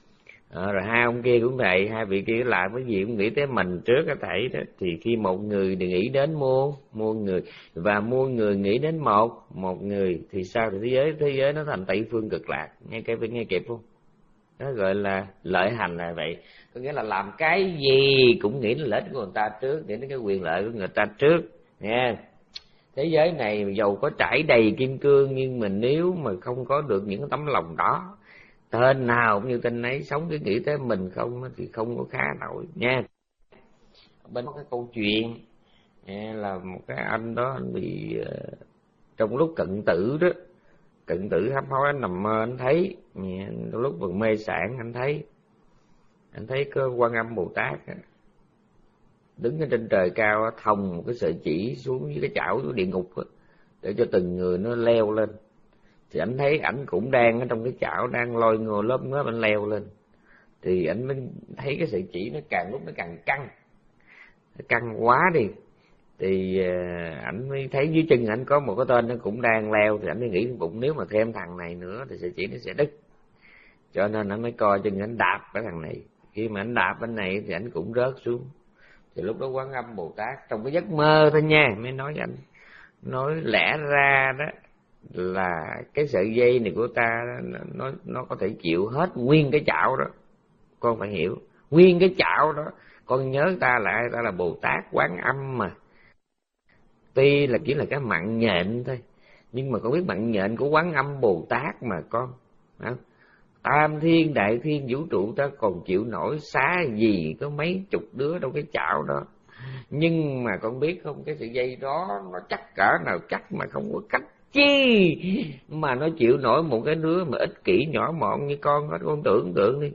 À, rồi hai ông kia cũng vậy, hai vị kia làm cái gì cũng nghĩ tới mình trước cái thảy đó. Thì khi một người thì nghĩ đến muôn muôn người, và muôn người nghĩ đến một một người, thì sao? Thì thế giới thế giới nó thành Tây phương cực lạc. Nghe cái nghe kịp không? Nó gọi là lợi hành là vậy. Có nghĩa là làm cái gì cũng nghĩ đến lợi ích của người ta trước, nghĩ đến cái quyền lợi của người ta trước nha. Thế giới này dầu có trải đầy kim cương, nhưng mà nếu mà không có được những tấm lòng đó, tên nào cũng như tên ấy, sống cứ nghĩ tới mình không thì không có khá nổi nha. Bên có cái câu chuyện là một cái anh đó, anh bị trong lúc cận tử đó, cận tử hấp hối, anh nằm mơ anh thấy, lúc vừa mê sản anh thấy anh thấy có Quan Âm Bồ Tát đứng ở trên trời cao, thông một cái sợi chỉ xuống với cái chảo của địa ngục đó, để cho từng người nó leo lên. Thì anh thấy ảnh cũng đang ở trong cái chảo, đang lôi ngồi lớp lớp anh leo lên. Thì anh mới thấy cái sợi chỉ nó càng lúc nó càng căng, nó căng quá đi. Thì ảnh mới thấy dưới chân ảnh có một cái tên nó cũng đang leo. Thì ảnh mới nghĩ bụng nếu mà thêm thằng này nữa thì sợi chỉ nó sẽ đứt. Cho nên anh mới coi chân ảnh đạp cái thằng này. Khi mà ảnh đạp bên này thì ảnh cũng rớt xuống. Thì lúc đó Quan Âm Bồ Tát trong cái giấc mơ thôi nha, mới nói với anh, nói lẽ ra đó là cái sợi dây này của ta nó nó có thể chịu hết nguyên cái chảo đó. Con phải hiểu, nguyên cái chảo đó. Con nhớ ta lại, ta là Bồ Tát Quán Âm mà. Tuy là chỉ là cái mặn nhện thôi, nhưng mà con biết mặn nhện của Quán Âm Bồ Tát mà con. Không? Tam thiên đại thiên vũ trụ ta còn chịu nổi xá gì có mấy chục đứa trong cái chảo đó. Nhưng mà con biết không, cái sợi dây đó nó chắc cỡ nào chắc, mà không có cách chi mà nó chịu nổi một cái đứa mà ích kỷ nhỏ mọn như con đó. Con tưởng tượng đi.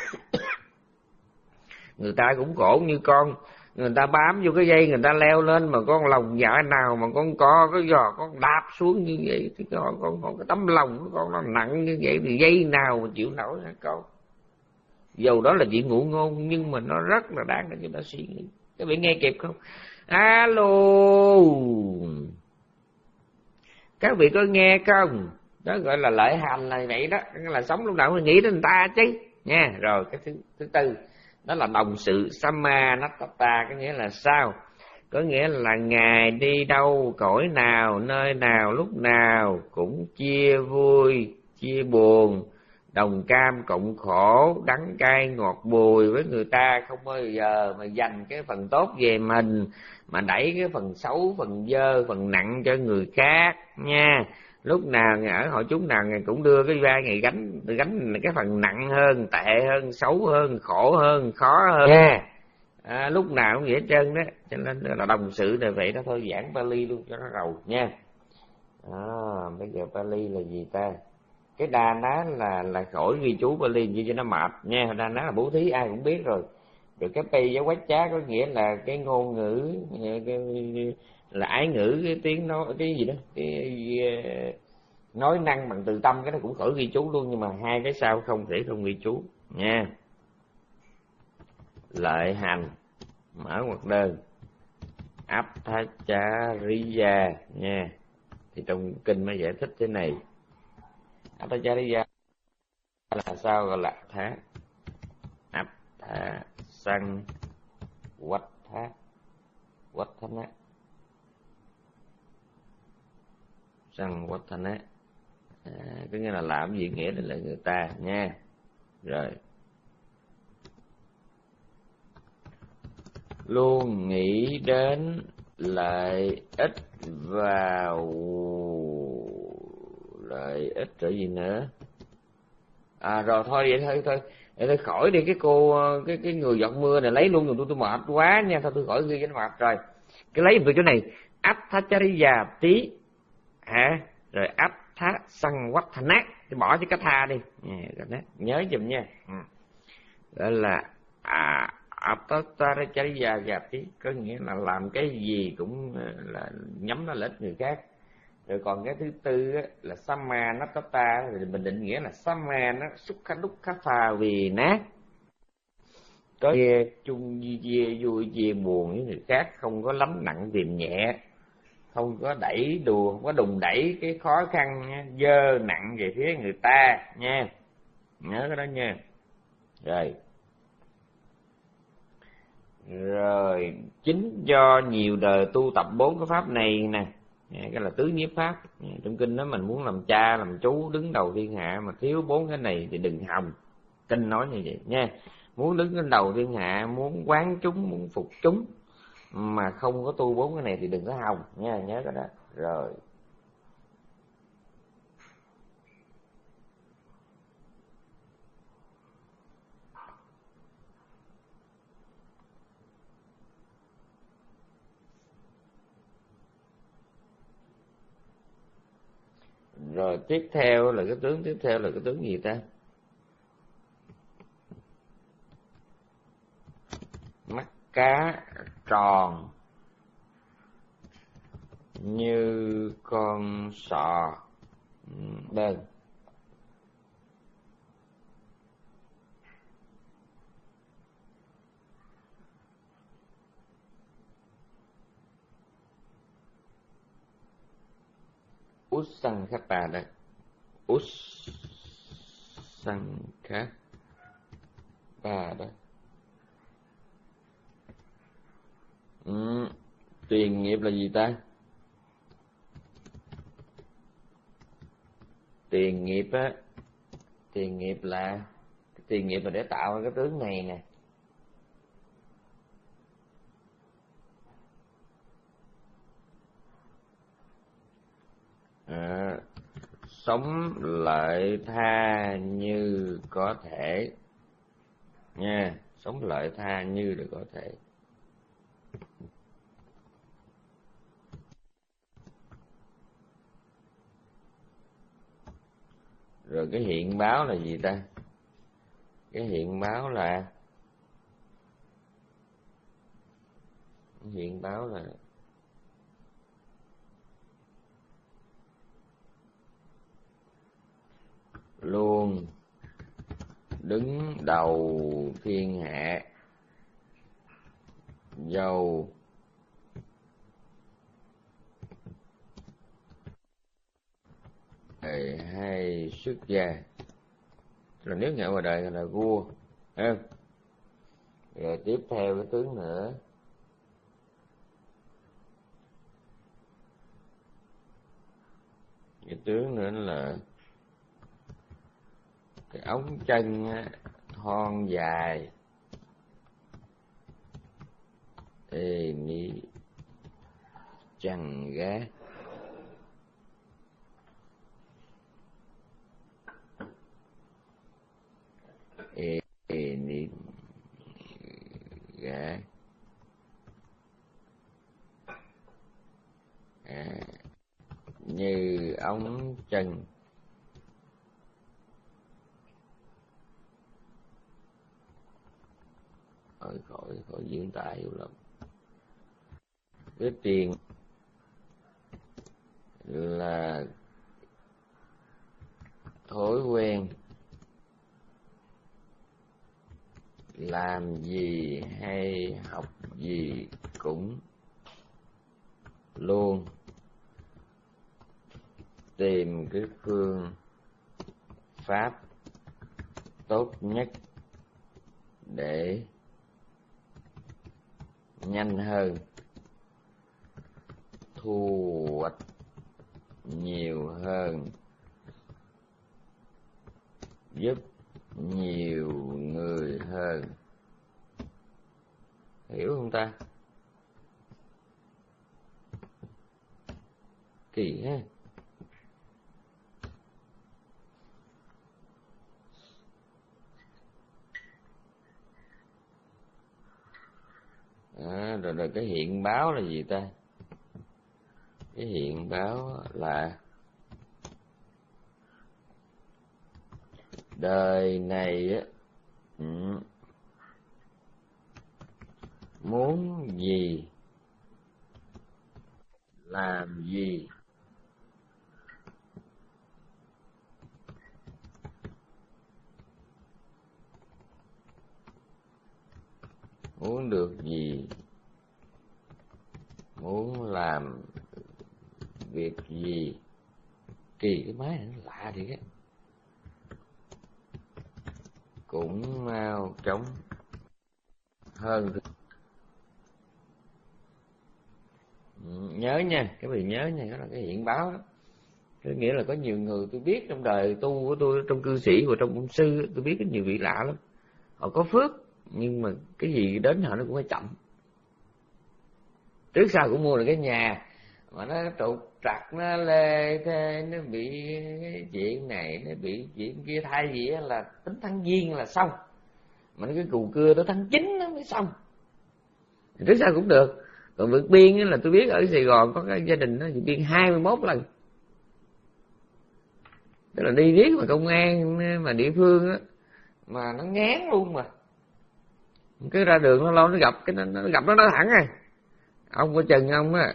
Người ta cũng khổ như con, người ta bám vô cái dây, người ta leo lên, mà con lòng dạ nào mà con co cái giò con đạp xuống như vậy, thì con, con, con cái tấm lòng của con nó nặng như vậy, thì dây nào mà chịu nổi hả con? Dầu đó là chuyện ngụ ngôn, nhưng mà nó rất là đáng để chúng ta suy nghĩ. Các vị nghe kịp không? Alo, các vị có nghe không? Đó gọi là lợi hành là vậy đó, là sống lúc nào phải nghĩ đến người ta chứ nha. Rồi cái thứ thứ tư đó là đồng sự Samanattata. Có nghĩa là sao? Có nghĩa là Ngài đi đâu, cõi nào, nơi nào, lúc nào cũng chia vui, chia buồn, đồng cam cộng khổ, đắng cay ngọt bùi với người ta, không bao giờ mà dành cái phần tốt về mình mà đẩy cái phần xấu, phần dơ, phần nặng cho người khác nha. Lúc nào Ngài ở hội chúng nào Ngài cũng đưa cái vai Ngài gánh gánh cái phần nặng hơn, tệ hơn, xấu hơn, khổ hơn, khó hơn nha. À, lúc nào cũng vậy hết trơn đó. Cho nên là đồng sự là vậy đó. Thôi giảng Pali luôn cho nó rầu nha. À, bây giờ Pali là gì ta? Cái đa ná là là khỏi ghi chú Pali như cho nó mệt nha. Đa ná là bố thí ai cũng biết rồi. Rồi cái pi với quách chá có nghĩa là cái ngôn ngữ, cái, là ái ngữ, cái tiếng nói, cái gì đó, cái nói năng bằng từ tâm, cái nó cũng khỏi ghi chú luôn. Nhưng mà hai cái sau không thể không ghi chú nha. Lợi hành mở ngoặc đơn Apthachariya nha. Thì trong kinh mới giải thích thế này. Apthachariya là sao? Gọi là thá Aptha Sang Quách Thá Quách Thá Sang Quách Thá à, có nghĩa là làm gì nghĩa là người ta nha. Rồi luôn nghĩ đến lợi ích vào lợi ích rồi gì nữa. À rồi thôi vậy thôi thôi để thôi khỏi đi cái cô cái cái người giọt mưa này lấy luôn rồi, tôi tôi mệt quá nha. Thôi tôi khỏi ghi cái mệt rồi. Cái lấy từ chỗ này Apthachariya tí hả? Rồi Aptha Sang Quách Thá, thì bỏ cái tha đi nha, nhớ giùm nha. Ừ. Đó là à Apthachariya tí, có nghĩa là làm cái gì cũng là nhắm nó lợi ích người khác. Rồi còn cái thứ tư á, là Samanattata, thì mình định nghĩa là Sama nó Sukha Dukkha Pha vì nát, có chia chung chia vui chia buồn với người khác, không có lắm nặng tìm nhẹ, không có đẩy đùa, không có đùng đẩy cái khó khăn nha, dơ nặng về phía người ta nha. Nhớ cái đó nha. Rồi rồi chính do nhiều đời tu tập bốn cái pháp này nè, cái là tứ nhiếp pháp. Trong kinh đó mình muốn làm cha làm chú đứng đầu thiên hạ mà thiếu bốn cái này thì đừng hòng. Kinh nói như vậy nha. Muốn đứng lên đầu thiên hạ, muốn quán chúng, muốn phục chúng mà không có tu bốn cái này thì đừng có hòng nha, nhớ cái đó. Rồi rồi tiếp theo là cái tướng tiếp theo là cái tướng gì ta? Mắt cá tròn như con sò đơn. Usankapa đây. Usankapa đây. Ừ. Tiền nghiệp là gì ta? Tiền nghiệp á, tiền nghiệp là tiền nghiệp là để tạo ra cái tướng này nè. À, sống lợi tha như có thể nha, sống lợi tha như được có thể. Rồi cái hiện báo là gì ta? Cái hiện báo là cái hiện báo là luôn đứng đầu thiên hạ, dầu hay xuất gia. Rồi nếu ngạo ngoài đời là vua, thấy không? Rồi tiếp theo cái tướng nữa, cái tướng nữa là cái ống chân á, thon dài, ê ni chằng gá. Ê, ê ni gá. À, như ống chân. Khỏi khỏi khỏi diễn tả hiểu lắm. Cái tiền là thói quen làm gì hay học gì cũng luôn tìm cái phương pháp tốt nhất để nhanh hơn, thu hoạch nhiều hơn, giúp nhiều người hơn. Hiểu không ta? Kỳ ha. À, rồi rồi cái hiện báo là gì ta? Cái hiện báo là đời này á, ừ, muốn gì làm gì, muốn được gì, muốn làm việc gì. Kỳ cái máy này nó lạ thiệt á. cũng mau chóng hơn. Nhớ nha, cái gì nhớ nha, đó là cái hiện báo đó. Có nghĩa là có nhiều người tôi biết trong đời tu của tôi, trong cư sĩ và trong ông sư, tôi biết có nhiều vị lạ lắm. Họ có phước nhưng mà cái gì đến họ nó cũng phải chậm. Trước sau cũng mua được cái nhà mà nó trục trặc, nó lê thê, nó bị cái chuyện này, nó bị chuyện kia, thay vì là tính tháng giêng là xong, mà nó cái cù cưa tới tháng chín nó mới xong. Trước sau cũng được. Còn vượt biên là tôi biết ở Sài Gòn có cái gia đình nó vượt biên hai mươi mốt lần. Tức là đi riết mà công an mà địa phương á mà nó ngán luôn, mà cứ ra đường nó lâu nó gặp cái nó, nó gặp nó nói thẳng à, ông có chừng ông á,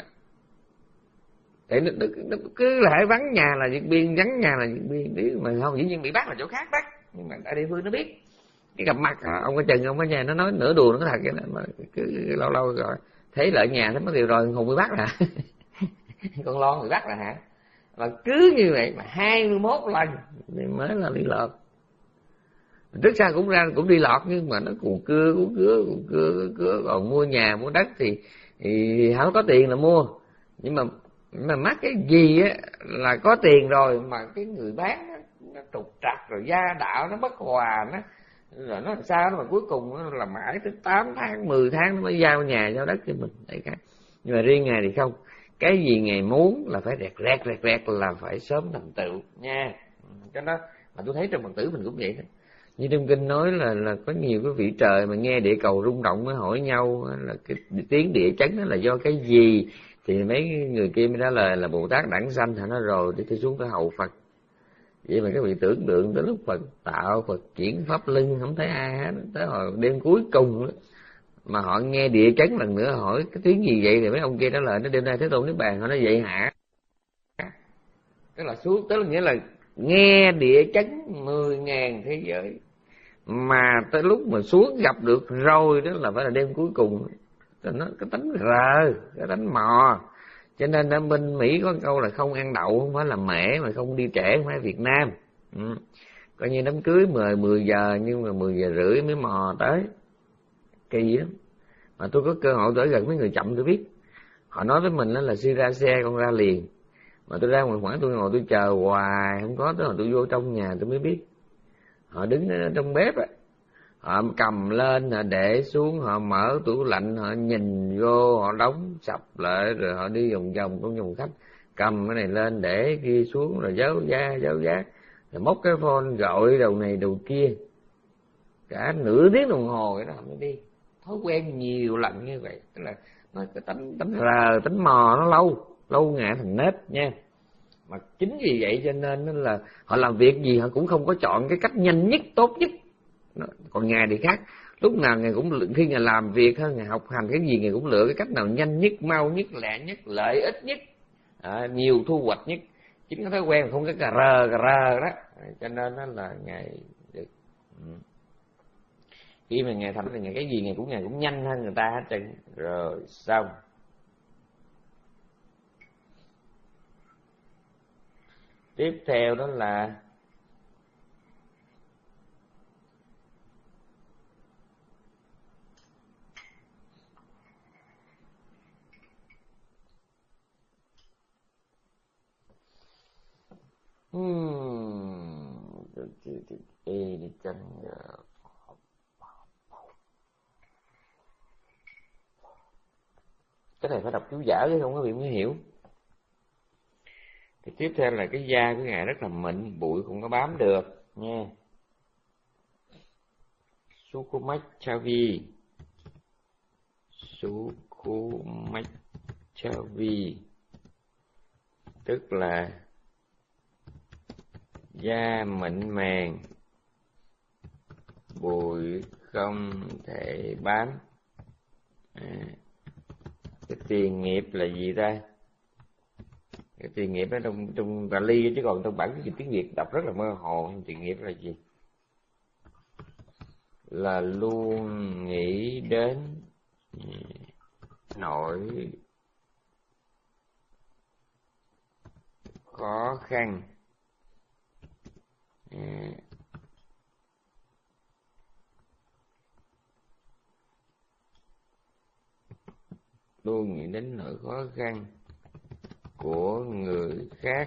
thì nó, nó, nó cứ lại vắng nhà là vượt biên, vắng nhà là vượt biên, đi mà không, dĩ nhiên bị bắt là chỗ khác bắt, nhưng mà ở địa phương nó biết cái gặp mặt ông có chừng ông ở nhà, nó nói nửa đùa nó thật vậy đó, mà cứ, cứ lâu lâu rồi thấy lại nhà thấy mất điều rồi Hùng bị bắt hả? Con Lon bị bắt là hả? Và cứ như vậy mà hai mươi mốt lần mới là đi lọt. Trước sau cũng ra cũng đi lọt, nhưng mà nó cù cưa cù cưa cù cưa cù cưa. Còn mua nhà mua đất thì thì không có tiền là mua, nhưng mà mà mắc cái gì á là có tiền rồi mà cái người bán nó, nó trục trặc rồi gia đạo nó bất hòa, nó rồi nó làm sao đó mà cuối cùng nó là mãi tới tám tháng mười tháng nó mới giao nhà giao đất cho mình. Đấy cả. Nhưng mà riêng Ngài thì không, cái gì Ngài muốn là phải rẹt rẹt rẹt rẹt là phải sớm thành tựu nha. Cái đó mà tôi thấy trong Phật tử mình cũng vậy đó. Như trong kinh nói là là có nhiều cái vị trời mà nghe địa cầu rung động mới hỏi nhau là cái tiếng địa chấn đó là do cái gì, thì mấy người kia mới trả lời là Bồ Tát đẳng sanh. Thằng nó rồi đi xuống tới hậu Phật. Vậy mà các vị tưởng tượng tới lúc Phật tạo, Phật chuyển pháp lưng không thấy ai hết, tới hồi đêm cuối cùng đó, mà họ nghe địa chấn lần nữa hỏi cái tiếng gì vậy, thì mấy ông kia trả lời nó đêm nay Thế Tôn Niết Bàn. Họ nói vậy hả? Tức là xuống, tức là nghĩa là nghe địa chấn mười ngàn thế giới, mà tới lúc mà xuống gặp được rồi đó là phải là đêm cuối cùng. Nó cái tánh rờ, cái tánh mò. Cho nên ở bên Mỹ có câu là không ăn đậu không phải là mễ, mà không đi trễ không phải Việt Nam. Ừ. Coi như đám cưới mười mười giờ nhưng mà mười giờ rưỡi mới mò tới. Kỳ lắm. Mà tôi có cơ hội tới gần mấy người chậm tôi biết. Họ nói với mình đó là si ra xe con ra liền. Mà tôi ra ngoài khoảng tôi ngồi tôi chờ hoài không có, tới hồi tôi vô trong nhà tôi mới biết. Họ đứng ở trong bếp á, họ cầm lên, họ để xuống, họ mở tủ lạnh, họ nhìn vô, họ đóng sập lại, rồi họ đi vòng vòng trong phòng khách, cầm cái này lên để kia xuống, rồi giấu da giấu giá, rồi móc cái phone gọi đầu này đầu kia, cả nửa tiếng đồng hồ vậy đó mới đi. Thói quen nhiều lần như vậy, tức là nó cái tánh tánh rờ, tánh mò nó lâu lâu ngày thành nếp nha. Mà chính vì vậy cho nên là họ làm việc gì họ cũng không có chọn cái cách nhanh nhất, tốt nhất. Còn Ngài thì khác, lúc nào Ngài cũng khi Ngài làm việc hay Ngài học hành cái gì Ngài cũng lựa cái cách nào nhanh nhất, mau nhất, lẹ nhất, lợi ích nhất, à, nhiều thu hoạch nhất. Chính cái thói quen không cái cà rờ cà rờ đó, cho nên đó là Ngài được. Ừ. Khi mà Ngài thành thì Ngài cái gì Ngài cũng Ngài cũng nhanh hơn người ta hết trơn. Rồi xong. Tiếp theo đó là Hmm. Cái này phải đọc chú giải chứ không có bị mới hiểu. Thì tiếp theo là cái da của Ngài rất là mịn, bụi không có bám được nha. Sukumachavi, Sukumachavi tức là da mịn màng, bụi không thể bám. À, cái tiền nghiệp là gì ta? Cái tiền nghiệp ở trong trong Bali, chứ còn trong bản cái tiếng Việt đọc rất là mơ hồ. Tiền nghiệp là gì? Là luôn nghĩ đến nỗi khó khăn, à, luôn nghĩ đến nỗi khó khăn của người khác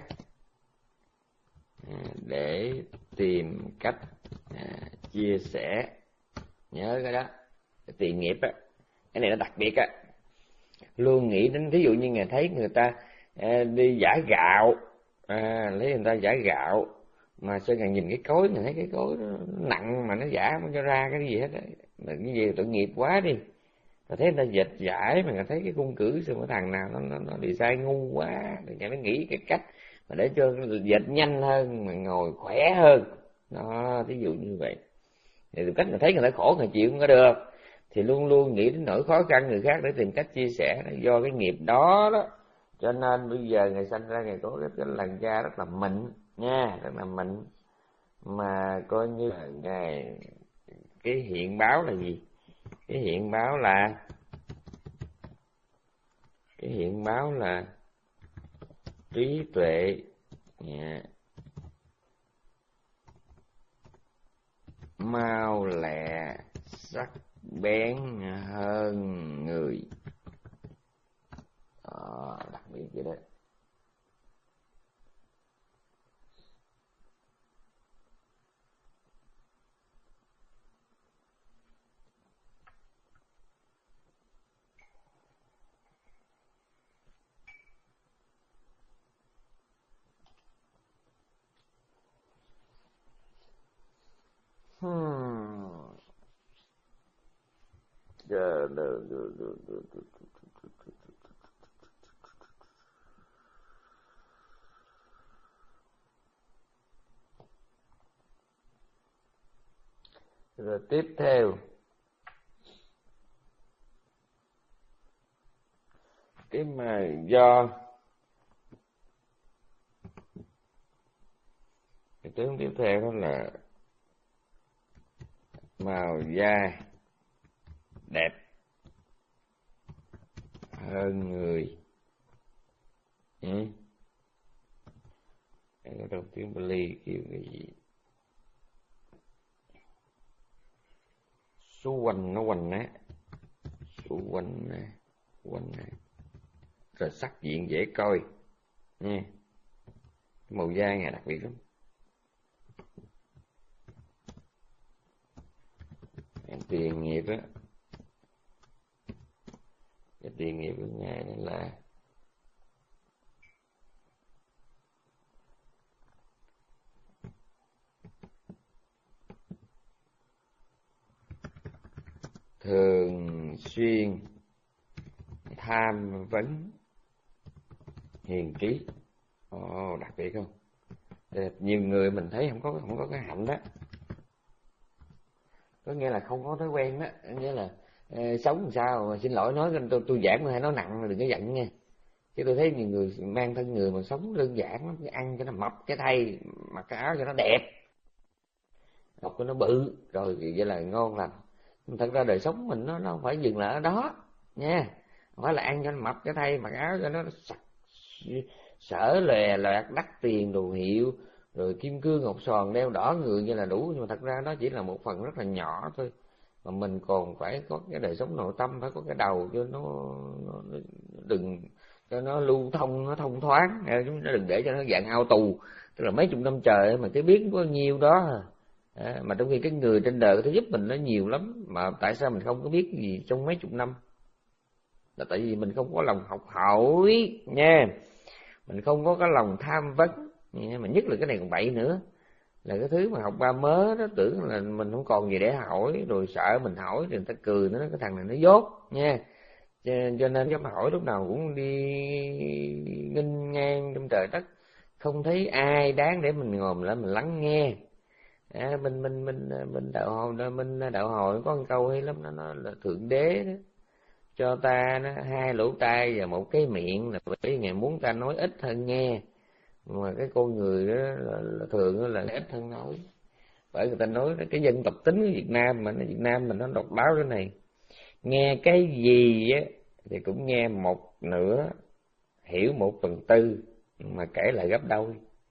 à, để tìm cách à, chia sẻ. Nhớ cái đó, cái tiền nghiệp á, cái này nó đặc biệt á. Luôn nghĩ đến, ví dụ như ngài thấy người ta à, đi giả gạo, à, lấy người ta giả gạo, mà sao ngài nhìn cái cối, ngài thấy cái cối nó nặng mà nó giả không cho ra cái gì hết á, cái gì tội nghiệp quá đi. Rồi thấy người ta dệt giải mà người thấy cái cung cử sao cái thằng nào nó nó, nó design ngu quá, rồi ngài mới nghĩ cái cách mà để cho dệt nhanh hơn mà ngồi khỏe hơn. Đó, ví dụ như vậy. Thì từ cách người thấy người ta khổ người chịu không có được, thì luôn luôn nghĩ đến nỗi khó khăn người khác để tìm cách chia sẻ. Do cái nghiệp đó đó, cho nên bây giờ ngài sanh ra ngài có cái, cái làn da rất là mịn nha, rất là mịn, mà coi như là ngài cái hiện báo là gì? Cái hiện báo là cái hiện báo là trí tuệ yeah. mau lẹ sắc bén hơn người. Đó, đặc biệt vậy đó. Hmm. Giờ rồi tiếp theo cái mà do cái tướng tiếp theo đó là màu da đẹp hơn người. Ừ. Trong tiếng Bali kêu cái gì? Số quanh nó quanh á, số quanh á, quanh á. Rồi sắc diện dễ coi nha. Màu da ngày đặc biệt lắm. Tiền nghiệp á, cái tiền nghiệp của ngài là thường xuyên tham vấn hiền trí. Ồ, đặc biệt không? Nhiều người mình thấy không có không có cái hạnh đó, có nghĩa là không có thói quen đó, nghĩa là uh, sống làm sao mà xin lỗi nói tôi tôi giảng mà hay nói nặng đừng có giận nha. Chứ tôi thấy nhiều người mang thân người mà sống đơn giản lắm, ăn cho nó mập cái thay, mặc cái áo cho nó đẹp, học cho nó bự, rồi thì vậy là ngon lành. Thật ra đời sống mình nó nó không phải dừng lại ở đó nha, không phải là ăn cho nó mập cái thay, mặc áo cho nó sặc sở lòe loẹt đắt tiền đồ hiệu, rồi kim cương ngọc sòn đeo đỏ người như là đủ. Nhưng mà thật ra đó chỉ là một phần rất là nhỏ thôi, mà mình còn phải có cái đời sống nội tâm, phải có cái đầu cho nó, nó, nó đừng cho nó lưu thông, nó thông thoáng, chúng ta đừng để cho nó dạng ao tù, tức là mấy chục năm trời mà cái biết có nhiêu đó à, mà trong khi cái người trên đời có thể giúp mình nó nhiều lắm, mà tại sao mình không có biết gì trong mấy chục năm? Là tại vì mình không có lòng học hỏi nha, mình không có cái lòng tham vấn, mà nhất là cái này còn bậy nữa, là cái thứ mà học ba mớ đó tưởng là mình không còn gì để hỏi, rồi sợ mình hỏi thì người ta cười nữa, cái thằng này nó dốt nha. Cho, cho nên dám hỏi lúc nào cũng đi nghênh ngang trong trời đất, không thấy ai đáng để mình ngồi lại mình lắng nghe. À, mình mình mình mình đạo hồi mình đạo hồi có một câu hay lắm, nó nói là thượng đế đó cho ta nó hai lỗ tai và một cái miệng, là bởi ngài muốn ta nói ít hơn nghe, mà cái con người đó là, là thường đó là ít hơn nói. Bởi người ta nói cái dân tộc tính của Việt Nam mà, Việt Nam mình nó độc đáo cái này, nghe cái gì á thì cũng nghe một nửa, hiểu một phần tư, mà kể lại gấp đôi.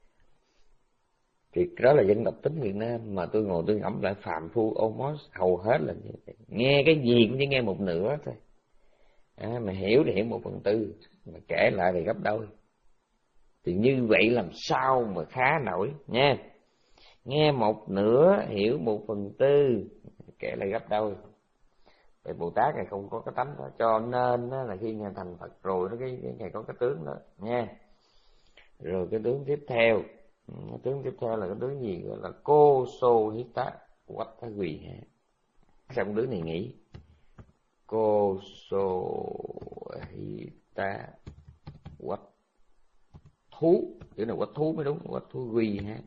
Thì đó là dân tộc tính Việt Nam, mà tôi ngồi tôi ngẫm lại phàm phu almost hầu hết là như vậy. Nghe cái gì cũng chỉ nghe một nửa thôi. À, mà hiểu thì hiểu một phần tư, mà kể lại thì gấp đôi. Thì như vậy làm sao mà khá nổi nha. Nghe một nửa hiểu một phần tư, kể lại gấp đôi. Vậy Bồ Tát này không có cái tánh đó, cho nên đó là khi Ngài thành Phật rồi đó, cái, cái Ngài có cái tướng đó nha. Rồi cái tướng tiếp theo, cái tướng tiếp theo là cái tướng gì, gọi là cô sô hít tá quách thái quỳ. Sao con tướng này nghĩ cô sô hít tá quách thú, chữ nào quách thú mới đúng, quách thú quy ha.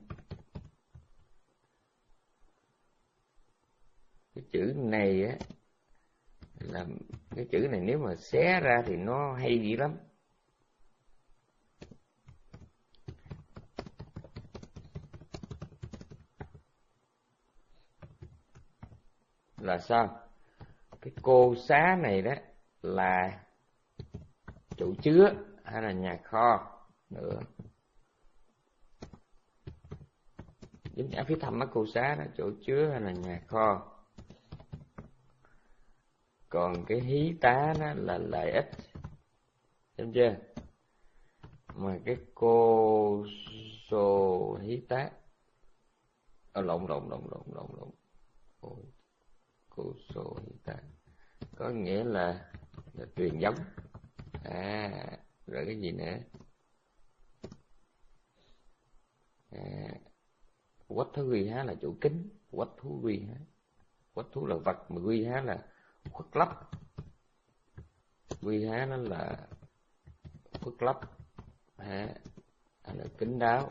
Cái chữ này á, là cái chữ này nếu mà xé ra thì nó hay dữ lắm. Là sao? Cái cô xá này đó là chỗ chứa hay là nhà kho nữa. Giống như phía thăm mắt cô xá đó, chỗ chứa hay là nhà kho. Còn cái hí tá đó là lợi ích, hiểu chưa? Mà cái cô sô hí tá, ở lộn lộn lộn lộn lộn lộn cô, cô sô hí tá có nghĩa là, là truyền giống. À, rồi cái gì nữa? À, quách thú quy há là chủ kính, quách thú quy há, quách thú là vật, mà quy há là khuất lấp. Quy há nó là khuất lấp, hả, là kín đáo.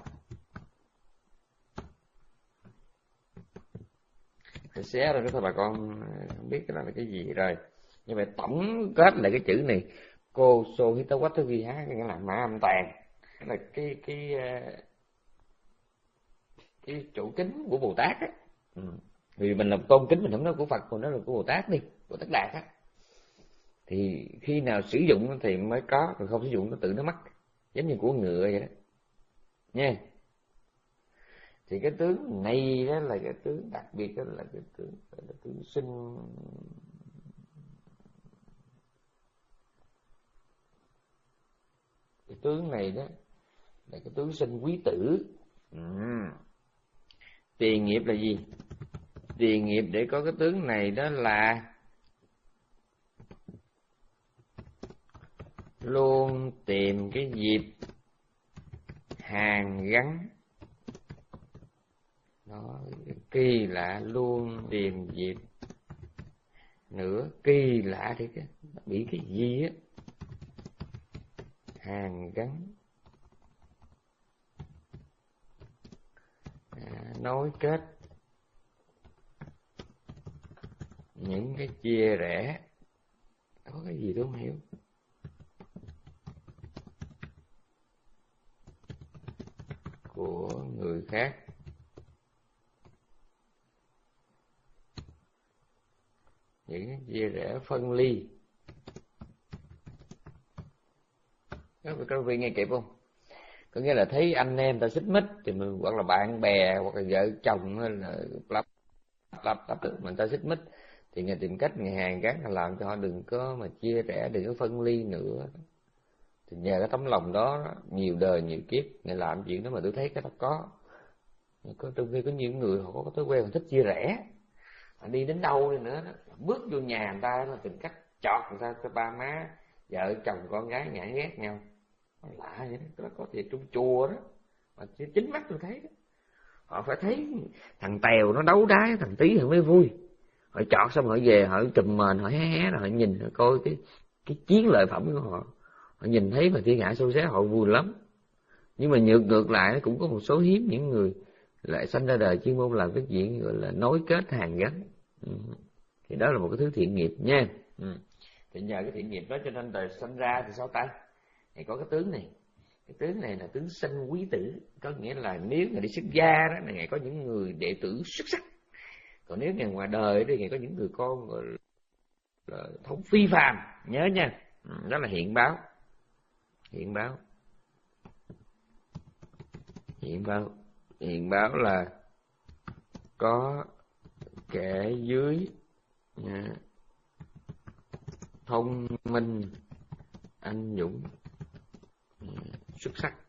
Phải xé ra đó thôi bà con không biết cái đó là cái gì rồi. Nhưng mà tổng kết lại cái chữ này, cô sô hít tá quách thú quy há, nghĩa là ma âm tàn, là cái cái cái chủ kính của Bồ Tát á. Ừ. Vì mình làm tôn kính, mình không nói của Phật, còn nói là của Bồ Tát đi, Bồ Tát Đạt á. Thì khi nào sử dụng thì mới có, còn không sử dụng nó tự nó mất, giống như của ngựa vậy đó nha. Thì cái tướng này đó là cái tướng đặc biệt, đó là cái tướng, là tướng sinh. Cái tướng này đó là cái tướng sinh quý tử. Ừ. Tiền nghiệp là gì? Tiền nghiệp để có cái tướng này đó là luôn tìm cái dịp hàn gắn. Nó kỳ lạ, luôn tìm dịp nữa, kỳ lạ thì cái bị cái gì á, hàn gắn, à, nối kết những cái chia rẽ. Có cái gì tôi không hiểu. Của người khác. Những cái chia rẽ phân ly. Các vị nghe kịp không? Có nghĩa là thấy anh em ta xích mích thì mình, hoặc là bạn bè, hoặc là vợ chồng, hay là lắp lắp lắp mình ta xích mích, thì Ngài tìm cách Ngài hàn gắn, làm cho họ đừng có mà chia rẽ, đừng có phân ly nữa. Thì nhờ cái tấm lòng đó, nhiều đời nhiều kiếp Ngài làm chuyện đó mà tôi thấy cái đó có. Có trong khi có nhiều người họ có cái thói quen họ thích chia rẽ, họ đi đến đâu đi nữa đó, bước vô nhà người ta là tìm cách chọt người ta, cái ba má vợ chồng con gái nhã ghét nhau. Lạ vậy đó, đó có thể trong chùa đó mà chính mắt tôi thấy đó. Họ phải thấy thằng Tèo nó đấu đá thằng Tí thì mới vui. Họ chọt xong họ về, họ trùm mền, họ hé hé rồi họ nhìn, họ coi cái cái chiến lợi phẩm của họ. Họ nhìn thấy mà thiên hạ xô xé họ vui lắm. Nhưng mà ngược ngược lại cũng có một số hiếm những người lại sanh ra đời chuyên môn làm cái chuyện gọi là nối kết hàn gắn. Ừ. Thì đó là một cái thứ thiện nghiệp nha. Ừ. Thì nhờ cái thiện nghiệp đó cho nên đời sanh ra thì sao ta? Thì có cái tướng này. Cái tướng này là tướng sanh quý tử. Có nghĩa là nếu Ngài đi xuất gia đó, là Ngài có những người đệ tử xuất sắc. Còn nếu Ngài ngoài đời thì Ngài có những người con gọi là thống phi phàm. Nhớ nha. Ừ. Đó là hiện báo. Hiện báo. Hiện báo. Hiện báo là có kẻ dưới nha, thông minh, anh dũng, xuất sắc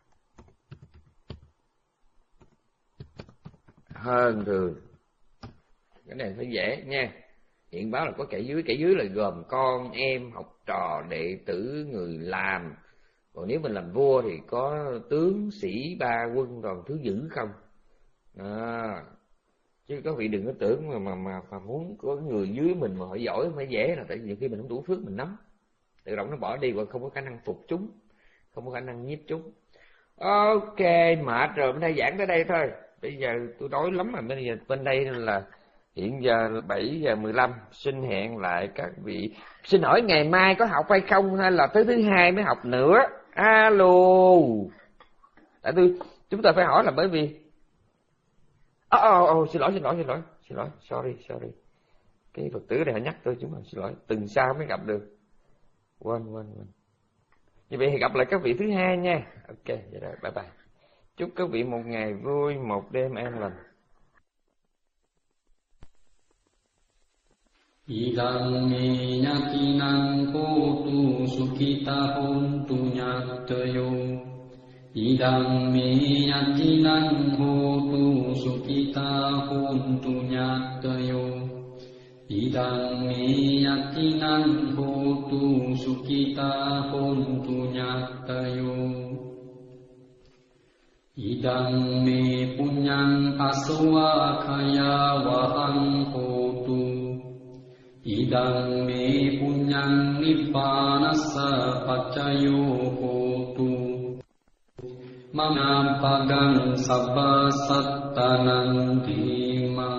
hơn thường. Cái này phải dễ nha. Hiện báo là có kẻ dưới, kẻ dưới là gồm con em, học trò, đệ tử, người làm. Còn nếu mình làm vua thì có tướng, sĩ, ba quân, còn thứ dữ không. À, chứ các vị đừng có tưởng mà mà mà, mà muốn có người dưới mình mà họ giỏi không phải dễ, là tại vì khi mình không đủ phước mình nắm, tự động nó bỏ đi và không có khả năng phục chúng, không có khả năng nhiếp chúng. Ok, mệt rồi, bên đây giảng tới đây thôi. Bây giờ tôi đói lắm mà bây giờ bên đây là hiện giờ bảy giờ mười lăm. Xin hẹn lại các vị. Xin hỏi ngày mai có học hay không, hay là tới thứ hai mới học nữa? Alo. Tại tôi chúng ta phải hỏi là bởi vì Ồ, oh, oh, oh, xin lỗi, xin lỗi, xin lỗi, xin lỗi, sorry, sorry. Cái Phật tử này họ nhắc tôi, chúng mình xin lỗi, tuần sau mới gặp được. Quên, quên, quên. Như vậy thì gặp lại các vị thứ hai nha. Ok, vậy rồi, bye bye. Chúc các vị một ngày vui, một đêm an lành. Idang me yatinang hotu sukita hontu nyatayo. Idang me yatinang hotu sukita hontu nyatayo. Idang me yatinang hotu sukita hontu nyatayo. Idang me punyang aswa kaya wahang hotu. Idang me punyang nippanassa paccayo hotu. Mama pagang sabba sattanang dhima.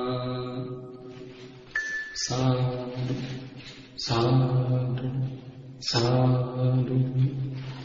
Sadhu, sadhu, sadhu.